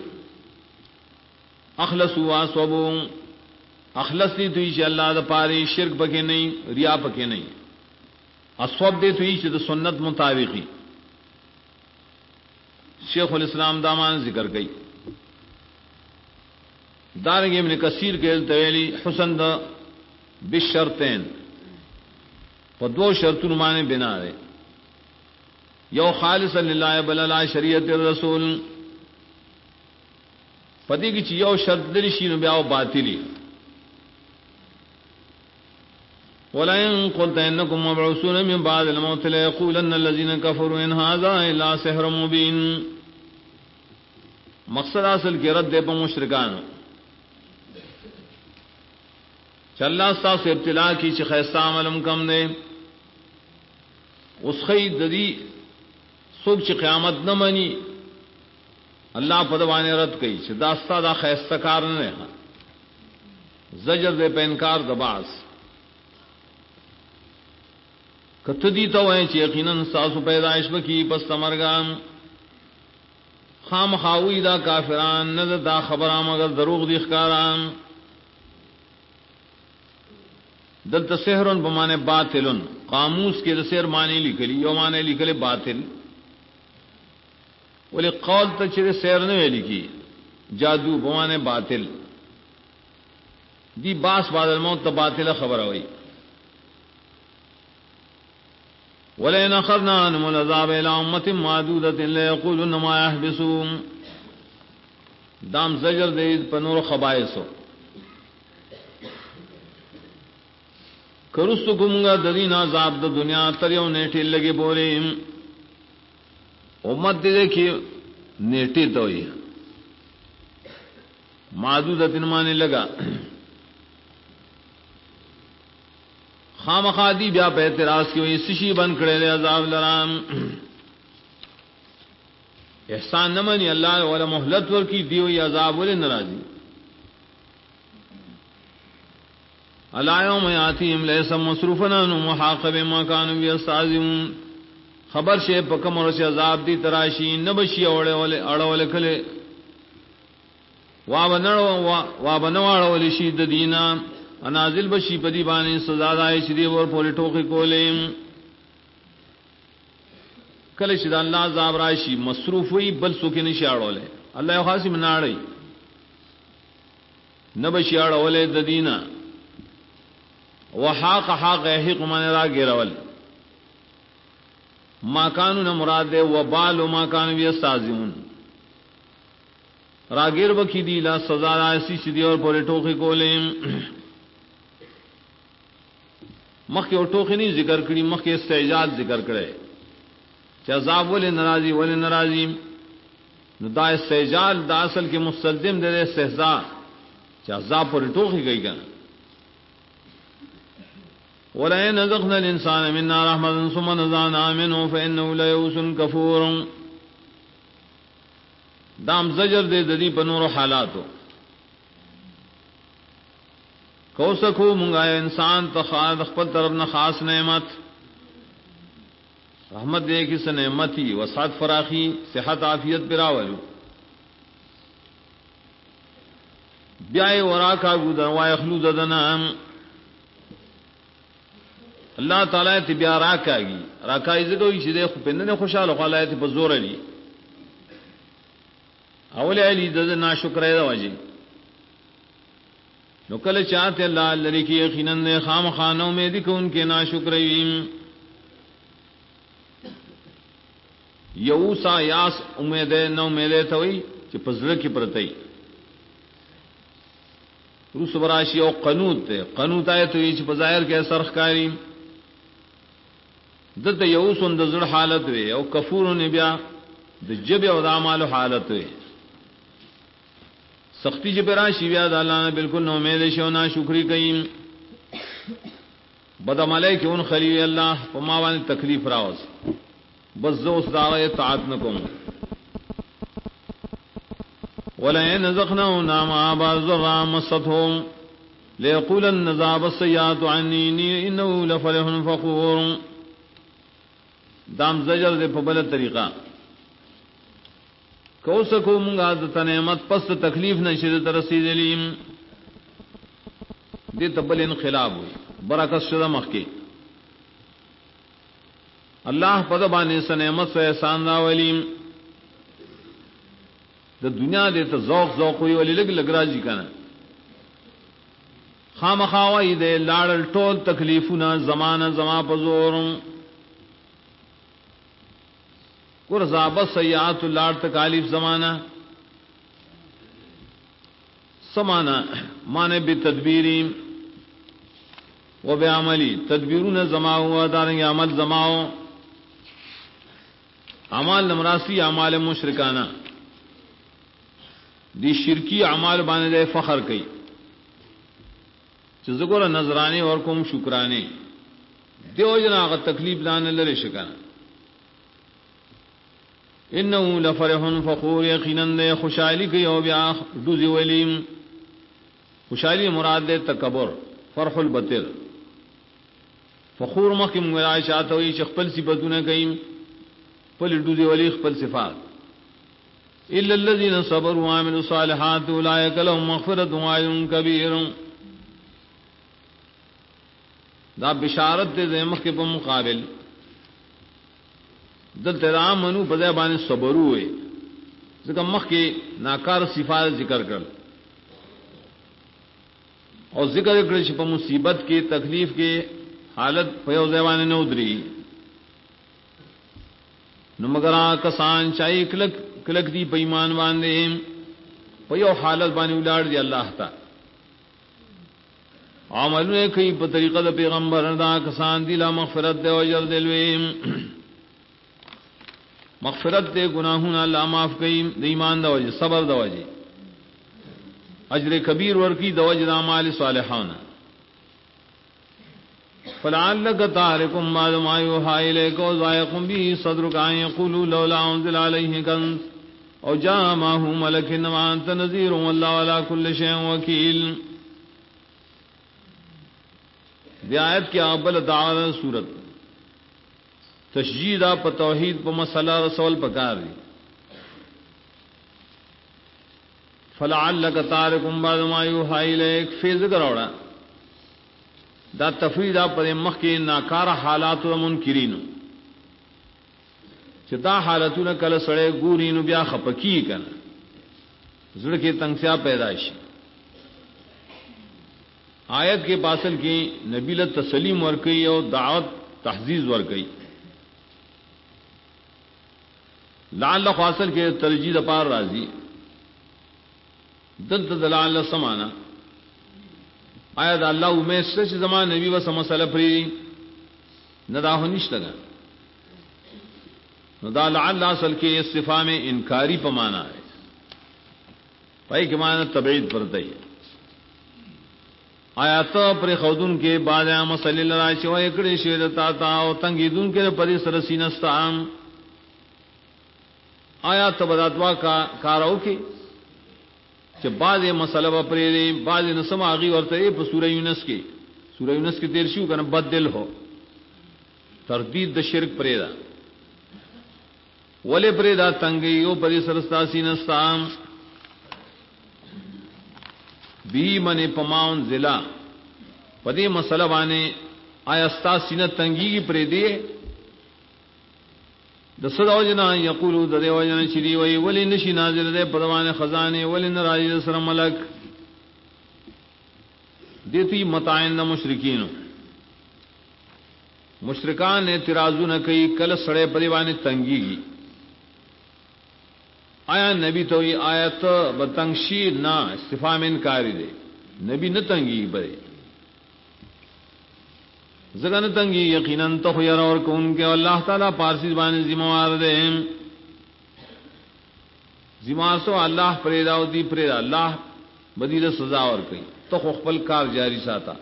اخلصوا واسوبوا اخلص دی توی چې الله د پاره شرک پکې نه ریا پکې نه اصوب دی توی چې د سنت مطابقي شیخ الاسلام دامان ذکر کړي دارنګ ابن کثیر کې تویلی حسن د بشرطین په دوه شرطونو باندې بنا ده یو خالص لله بل شریعت الرسول پدې کې چې یو شرط لري شي نو بیا او باطلی ولئن قلت انكم مبعوثون من بعد الموت ليقولن الذين كفروا ان هذا الا سحر مبين مقصد اصل کې رد په مشرکان چې الله تاسو ابتلا کی چې خیسه عملم کم نه اوس خې د دې څوک چې قیامت نه مانی الله په دوانه رد کوي چې دا ستاسو خیسه کار نه زجر دې په انکار د باس کته دی ته وای چې یقینا تاسو پیدائش وکي پس تمرګام خام خاوی دا کافران نه دا خبره مگر دروغ دي ښکاران دلته سحرن بمانه باطلن قاموس کې د سحر معنی لیکلی یو معنی لیکلی باطل ولی قول ته چې سحر نه ویل کی جادو بمانه باطل دی باس بعد الموت ته باطل خبره وای ولئن اخذنا عنهم العذاب الى امه معدوده ليقولن ما يحبسون دام زجر دې په نور خبائثو کرستو کومګه د دین عذاب د دنیا تر یو نیټه لګي بولې امت دې کې نیټه دوی معدوده معنی لگا خامخادی بیا په اعتراض کې وي سشي بن کړي له عذاب لرام احسان نہ منی اللہ ولا مہلت ور کی دیو عذاب ول ناراضی الا یوم یاتیم لیس مصروفنا محاق بما كانوا یستعذون خبر شے پکم اور سے عذاب دی تراشی نبشی اوڑے ولے اڑول کلے وا بنواڑ ول شید دینا انازل بشی پدی بانے سزا دای شری ور پوری ٹوکی کولیم کله چې د الله عذاب راشي مصروف وي بل څوک نه شاړولې الله یو خاص مناړي نه بشاړولې د دینه وحاق حق حق من را ګرول ما كانوا مراد وبال ما كانوا يستعذون راګر وکي دی لا سزا راشي چې دی اور پورې ټوکی کولې مخکې او ټوکی نه ذکر کړي مخکې استعجال ذکر کړي چې عذاب ول ناراضي نو دا استعجال دا اصل کې مستلزم دی استهزاء چې عذاب پر ټوخي کوي کنه ولا نزغنا الانسان منا رحمه ثم نزعنا منه فانه ليئوس كفور دام زجر دے ددی په نور حالاتو کوسکو مونږه انسان ته خپل طرف نه خاص نعمت رحمت دے کی سے نعمتی وسعت فراخی صحت عافیت براولو بیائے ورا کا گدروا یخلود دنام اللہ تعالی ته بیا راکاږي راکای زګوي چې د خپنه خوشاله خلایت په زور لري اول علی د ناشکرې دا وځي نو کله چاته الله لری کی یقینا نه خام خانو میں دي کو انکه ناشکرې یوسا یاس امید نو میله ته وي چې پزړه کې پرتای روس براشی او قنوت ته قنوت آیت وي چې په ظاهر کې سرخکاری دته یوسون د زړه حالت وي او کفورون بیا د جبه او د اعمال حالت وي سختی چې براشي بیا د الله نه بالکل نو امید شو نه شکرې کوي بد ملائکه اون خلیل الله په ما باندې تکلیف راوس بس زو اس دعوی اطاعت نکم وَلَئِنْ نَزَغْنَاهُ نَعْمَ بعض ذرا مستهم ليقولن ذهب السيئات عني انه لفرح فخور دام زجر دے په بل طریقہ کوسکو مونږه د نعمت پس تکلیف نشي د رسیدلیم دې تبل انقلاب برکت شذ مخکی اللہ پد بانے سے نعمت سے احسان راولیم د دنیا دے تو ذوق ہوئی ولی لگ راضی کنا خامخوائی دے لاڑل ټول تکلیفنا زمانہ زما پزور ور زابت سیئات لاڑ تکالیف زمانہ سمانہ مانے بتدبیری و بعملی تدبیرون زماؤ دارنگ عمل زماؤ اعمال نمراسی اعمال مشرکانہ دی شرکی اعمال باندې دے فخر کئی چې زګور نظرانی اور کوم شکرانے دیو جنا غ تکلیف دان لری شکانہ انه لفرح فخور یقینا خوشالی کی او بیا دوزی ولیم خوشالی مراد دے تکبر فرح البطر فخور مخم عائشہ توئی خپل صفاتونه کئ پل دوزی ولی خپل صفات الا الذين صبروا وعملوا الصالحات اولئك لهم مغفرة واجر كبير دا بشارت دے مخ کے مقابل دل ترام منو بځای باندې صبر ہوئے ځکه مخ کې ناکار صفات ذکر کړ او ذکر کړ چې په مصیبت کې تکلیف کې حالت په یو ځای باندې نه ودري نو مگر کسان چای کلک دی په ایمان باندې په یو حالت باندې ولاړ دی الله تعالی عملونه کوي په طریقه د پیغمبر دا کسان دی لا مغفرت دی او اجر دی لوی مغفرت دی گناہونه الله معاف کوي د ایمان د وجه صبر د وجه اجر کبیر ورکی د وجه د اعمال صالحانه فلعلك تارك ما يوحى إليك وضايق به صدرك أن يقولوا لولا أنزل عليه كنز او جاء معه ملك انما انت نذير والله على كل شيء وكيل. دی آیت کی اول دعوی صورت تشجیع دا په توحید په مسله رسول پکار دی. فلعلک تارک بعض ما یوحى الیک فی ذکر اوڑا دا تفرید پر مخ کې ناکار حالات او منکرین چې دا حالتونه کله سړی ګوري نو بیا خپکی کنه زړه کې تنگسیا پیدا شي. آیت کے پاسل کی نبی له تسلیم ورکئی او دعوت تحزیز ورکئی. لعل خاصل کے ترجید پار راضی دلت دلال سمانا آیت اللہ میں سچ زمان نبی و سمسل پری نداہ نشتگا ندا لعل اصل کے استفہام میں انکاری پمانا ہے پائی کے معنی تبعید پرتے ہے. آیات پر خودن کے بعد مسئلے لڑائی چوئے کڑے شیرتا تا او تنگیدون کے پری سرسینستا آیات بداتوا کا کارو کی کہ بعض مسئلہ پرے بعض نسم آگی ورتے پر سورہ یونس کے تیرشیو کا بد دل ہو تردید د شرک پریدا ولے پریدا تنگیو پری سرستا سینستا بی من پماؤن ضلع پدے مسئلہ بانے آیا ستا سینہ تنگی کی پرے دے دسد وجنا یقولو ددے وجنا چری وی ولی نشی نازل دے پدوان خزانے ولی نراجی دسر ملک دیتی متعین مشرکین مشرکان اعتراضو نہ کئی کل سڑے پدیوانے تنگی کی آیا نبی تو یہ آیت بتنگشیر نہ استفہام انکاری دے نبی نہ تنگی برے زگن تنگی یقیناً تو خیر اور کون کے اللہ تعالیٰ پارسی زبان ذمہ دے ذمہ سو اللہ پریدا و دی پریدا اللہ بدیل سزا اور کئی تو خپل کار جاری ساتا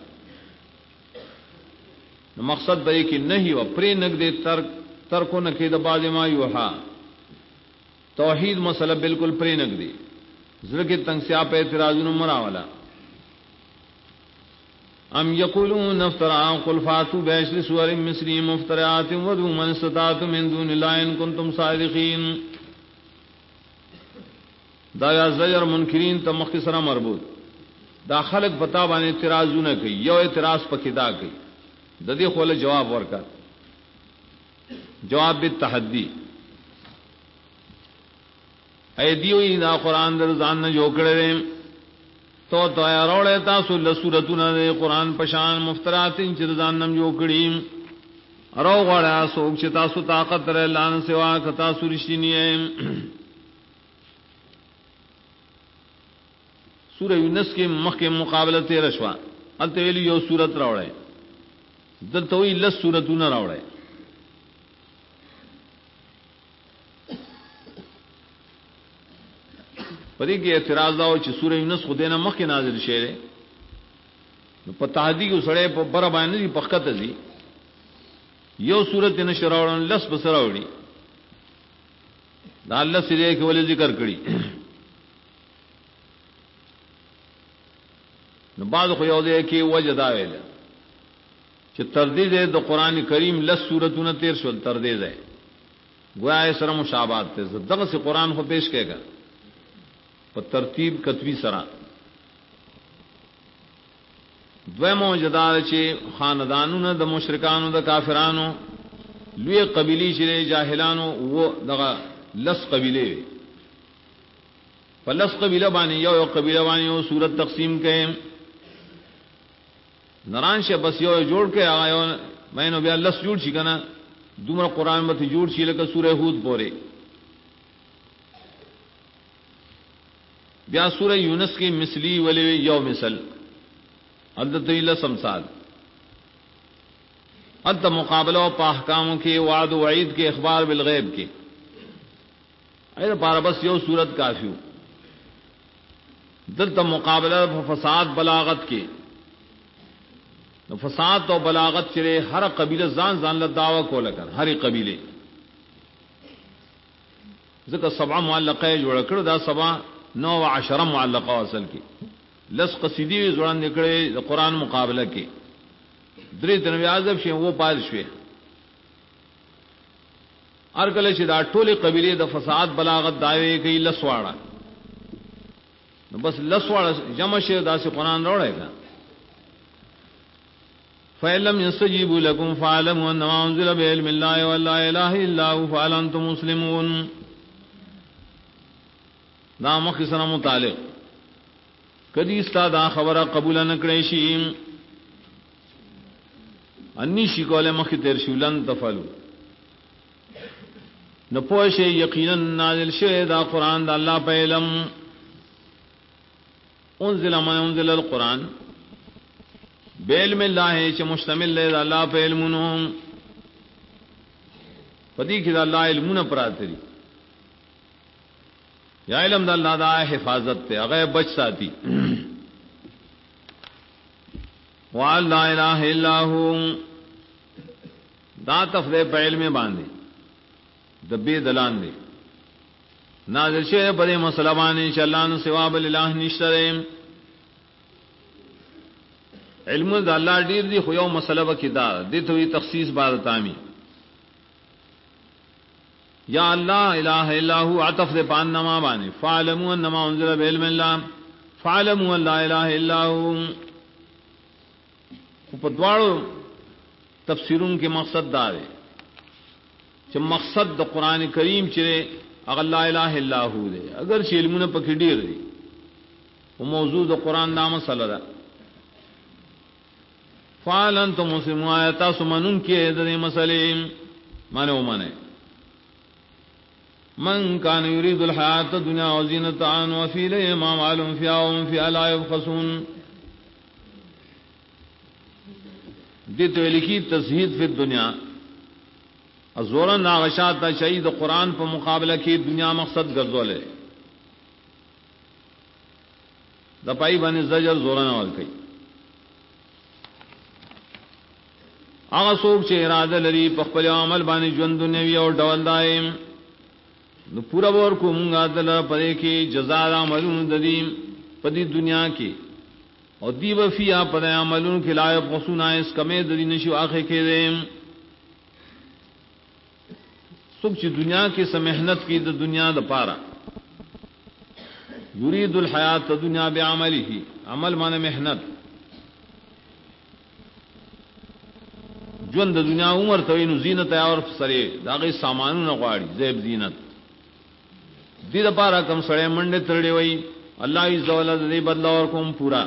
مقصد بے کہ نہیں و پری نگ دے ترکو نکید باز ما یوحا توحید مسئلہ بالکل پری نگ دے زر کے تنگ سے آپ اعتراض مرا والا ام یقولون افترا قل فاتوا بعشر سور مثلی مفترات ودعوا من استطعتم من دون الله ان کنتم صادقین. دا یا زجر منکرین تا مختصرا مربوط دا خلق بتا بانے اعتراض نہ کئی یو اعتراض پکې دا کئی د دې خو له جواب ورکا جواب بالتحدی ایدیو دا قرآن در ځان نه جوړ کړي تو یا روڑے تاسو لسورتون دے قرآن پشان مفتراتین چر ځان نم جوړ کړي ارو غړا سوک چې تاسو طاقت لري لان سوا ک تاسو رښتینی یې. سورہ یونس کے مخ مقابلہ 13 الته ویلی یو سورت راوړی دلته وی لس سورتونه راوړی پدې کې اعتراض او چې سورہ یونس خو دینه مخ کې نازل شوه نو په تهدی کې سړی په بر باندې پخته دي یو سورت نه شراوړن لس بسراوړي دا الله سره کې ولې ذکر کړی نو بعد خو یو دی کې وجدا ویل چې تردید د قران کریم لس سورتونه 13 تردید ہے گویا سره مشابهت ته دغه سي قران خو پیش کېګا په ترتیب کتوی سره دویمو جدار چې خاندانونو د مشرکانو د کافرانو لوی قبیلی چې جاهلانو و دغه لس قبیله په لس قبیله باندې یو قبیله باندې یو صورت تقسیم کړي نرانشه بس یو جوړ کې آیو مینو بیا لس جوړ شي کنه دومره قران مته جوړ شي لکه سوره هود پورې بیا سورہ یونس کی مثلی ولی یو مثل الدت لسمسال الت مقابلہ و پاحکاموں کے وعد و وعید کے اخبار بالغیب کے ایسا پارا بس یو صورت کافی دلتا مقابلہ فساد بلاغت کے فساد و بلاغت چرے ہر قبیلہ زان زان لدعوہ کو لکن ہر قبیلے ذکر سبع معلقه جوړ کړو دا سبع 19 معلقه اصل کې لس قصیدی ځوان نکړي د قران مقابله کې درې تنوي عذاب شي وو پال شوي هر کله چې دا ټوله قبيله د فساد بلاغت داوي کوي لسواړه نو بس لسواړه جمع شي داسې قران راوړی فَإِلَّمْ يَسْتَجِيبُوا لَكُمْ فَاعْلَمُوا أَنَّمَا أُنزِلَ بِعِلْمِ اللَّهِ وَلَا إِلَٰهَ إِلَّا هُوَ فَهَلْ أَنْتُمْ مُسْلِمُونَ دا مخ سره متعلق کدی استاد خبره قبول نه کړی شي انی شي کوله مخ تیر شولن تفلو نو پوښي یقینا نازل شوی دا قران د الله په علم انزل ما انزل القران بعلم الله چې مشتمل دی د الله په علمونو پدې کې د الله علمونه پراته دي یا علم د الله دا حفاظت ته هغه بچ ساتي والله اله الا هو دا تفضیل په علم باندې د بی دلان دی نازل شوی په دې مسله باندې ان شاء الله نو ثواب الله نشته علم د الله ډیر دی خو یو مسله وکي دا د ته تخصیص بار تامی یا الله اله الا هو عطف ده پانما باندې فعلموا انما انزل بعلم الله فعلموا ان لا اله الا هو په دواړو تفسیرون کې مقصد دا دی چې مقصد د قران کریم چې هغه لا اله الا هو دی اگر چې علمونه پکې ډیر دي او موضوع د قران نامه صلی الله فعلنتم مسلمون آیات سمنون کې د مسلې معنی من كان يريد الحياة الدنيا وزينتها وفي إليه ما معلوم فيها وهم فيها لا يبخسون دیتو لکی تزہید فی الدنیا ازورن ناغشات تا شہید قرآن پر مقابلہ کی دنیا مقصد گرزولے دپائی بانی زجر زورن اول کئی آغا سوک چه ارادہ لری پخپل عمل بانی جون دنیاوی اور ڈول دائم نو پورا ور کو مونږه دل پدې کې جزاء عملون د دې پدې دنیا کې او دی وفیا پر عملون کې لایق غسونا اس کمه د دې نشو اخر کې دې سب چې دنیا کې سم مهنت کې د دنیا د پاره یرید الحیات الدنیا بعمله عمل معنی مهنت ژوند د دنیا عمر ته نو زینت او سره داغه سامانونه غواړي زیب زینت دې لپاره کوم سره منډه ترړې وای الله عز وجل دې بدل اور کوم پورا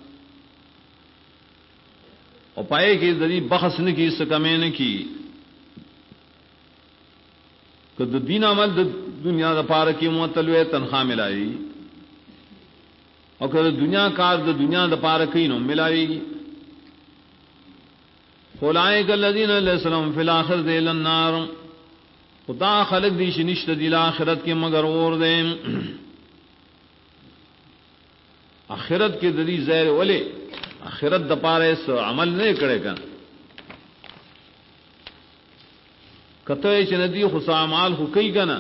او پای کې دې بحث نه کی څه کمې نه کی کله دین عمل د دنیا لپاره کې معتلوه تنخواه ملایي او کله دنیا کار د دنیا لپاره کې نو ملایي اولئک الذین لهم فی الاخرۃ الا النار خدا خلق دی شنشت دی آخرت کے مگر اور دیں آخرت کے ددی زیر ولے آخرت دپارے سو عمل نہیں کرے گا کتوے چ ندی خصا مال خو کئی گنا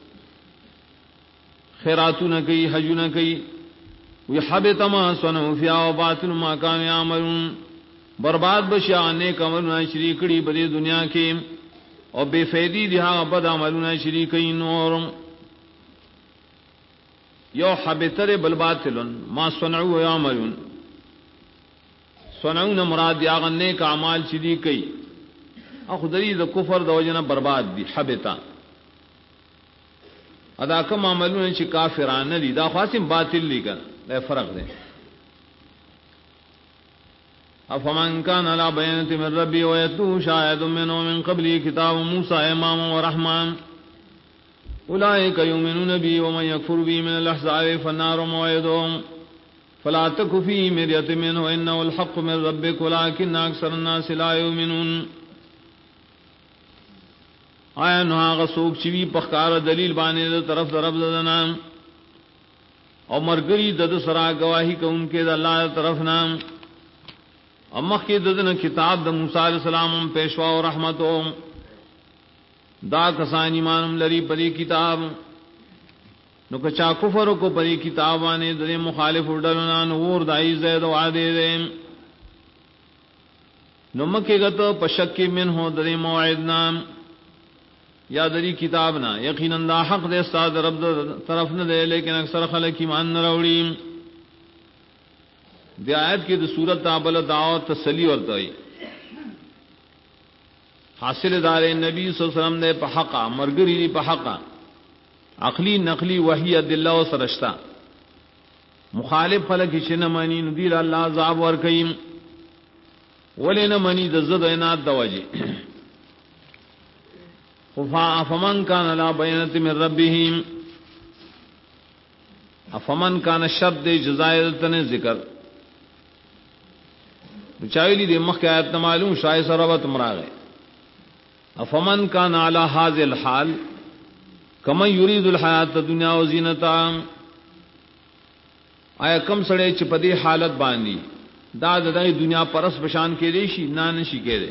خیراتو نہ کئی حج نہ کئی ويحبط ما صنعوا فيها وباطل ما كانوا يعملون برباد بشا نیک عملونه شریکړي په دنیا کې او بے فیدی دی ها بد عملونه شریکین نور یو حبتر بل باطلن ما صنعوا يعملون صنعون مراد یا غنه کا اعمال شریکي اخو دری د کفر د وجنه برباد دي حبتا ادا کوم عملونه چې کافرانه دي دا خاصم باطل لګا دا فرق دی افمن كان على بينة من ربي ويتلوه شاهد منه من قبله كتاب موسى إماما ورحمة أولئك يؤمنون به ومن يكفر به من الأحزاب فالنار موعدهم فلا تك في مرية منه إنه الحق من ربك ولكن أكثر الناس لا يؤمنون آیا نو هغه څوک چې وی پخکار دلیل باندې طرف ددنام او مرګري د سرا گواہی کوونکې د الله طرف نام امخ کې دغه کتاب د موسی علی السلام پیشوا او رحمتو دا کسان ایمان لري په دې کتاب نو کچا کفر کو پری کتابانے درې مخالف ډلنا نور دای زید وعده دې نو مکه غته پشک من هو درې موعدنا یا دری کتاب نا یقینا دا حق دے استاد رب طرف نہ دے لیکن اکثر خلق ایمان نہ راوڑی دی آیت کی صورت تابل دعوت تسلی ورتائی حاصل دار نبی صلی اللہ علیہ وسلم نے په حق مرګری دی په حق عقلی نقلی وحی ادله و سرشتہ مخالف خلق شنه مانی ندیر الله عذاب ور کئ ولنا منی د زد عناد دواجی فمن كان لا بينة من ربهم افمن كان شد جزائر تن ذکر چایلی دی مخ آیت معلوم شای سربت مراغ افمن كان على هذا الحال كما يريد الحیات الدنيا وزینتها آیا کم سړی چې په دې حالت باندې دا د دنیا پرس بشان کې دی شي نه نشي کېده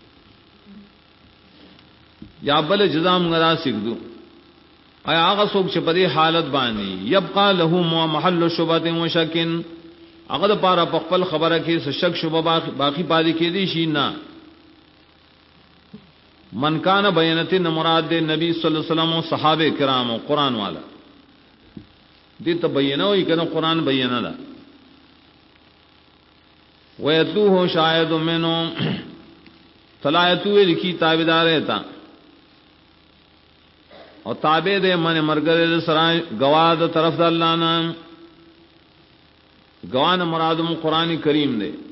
یا بل جزام غرا سکدو آیا هغه څوک چې په دې حالت باندې يبقى له محل شبهه و شکن هغه د پاره په خپل خبره کې څه شک شوبه باقی پاتې کې دي شي نه من کان بینتن مراد نبی صلی الله علیه وسلم او صحابه کرام او قران والا دې ته بیانوي کنه قران بیان ده ويتوه شاهد منهم فلایتو لکی تابعدار ہے اور تابع دے من مرګره سره گواه د طرف د الله نه گواه مرادم قران کریم دے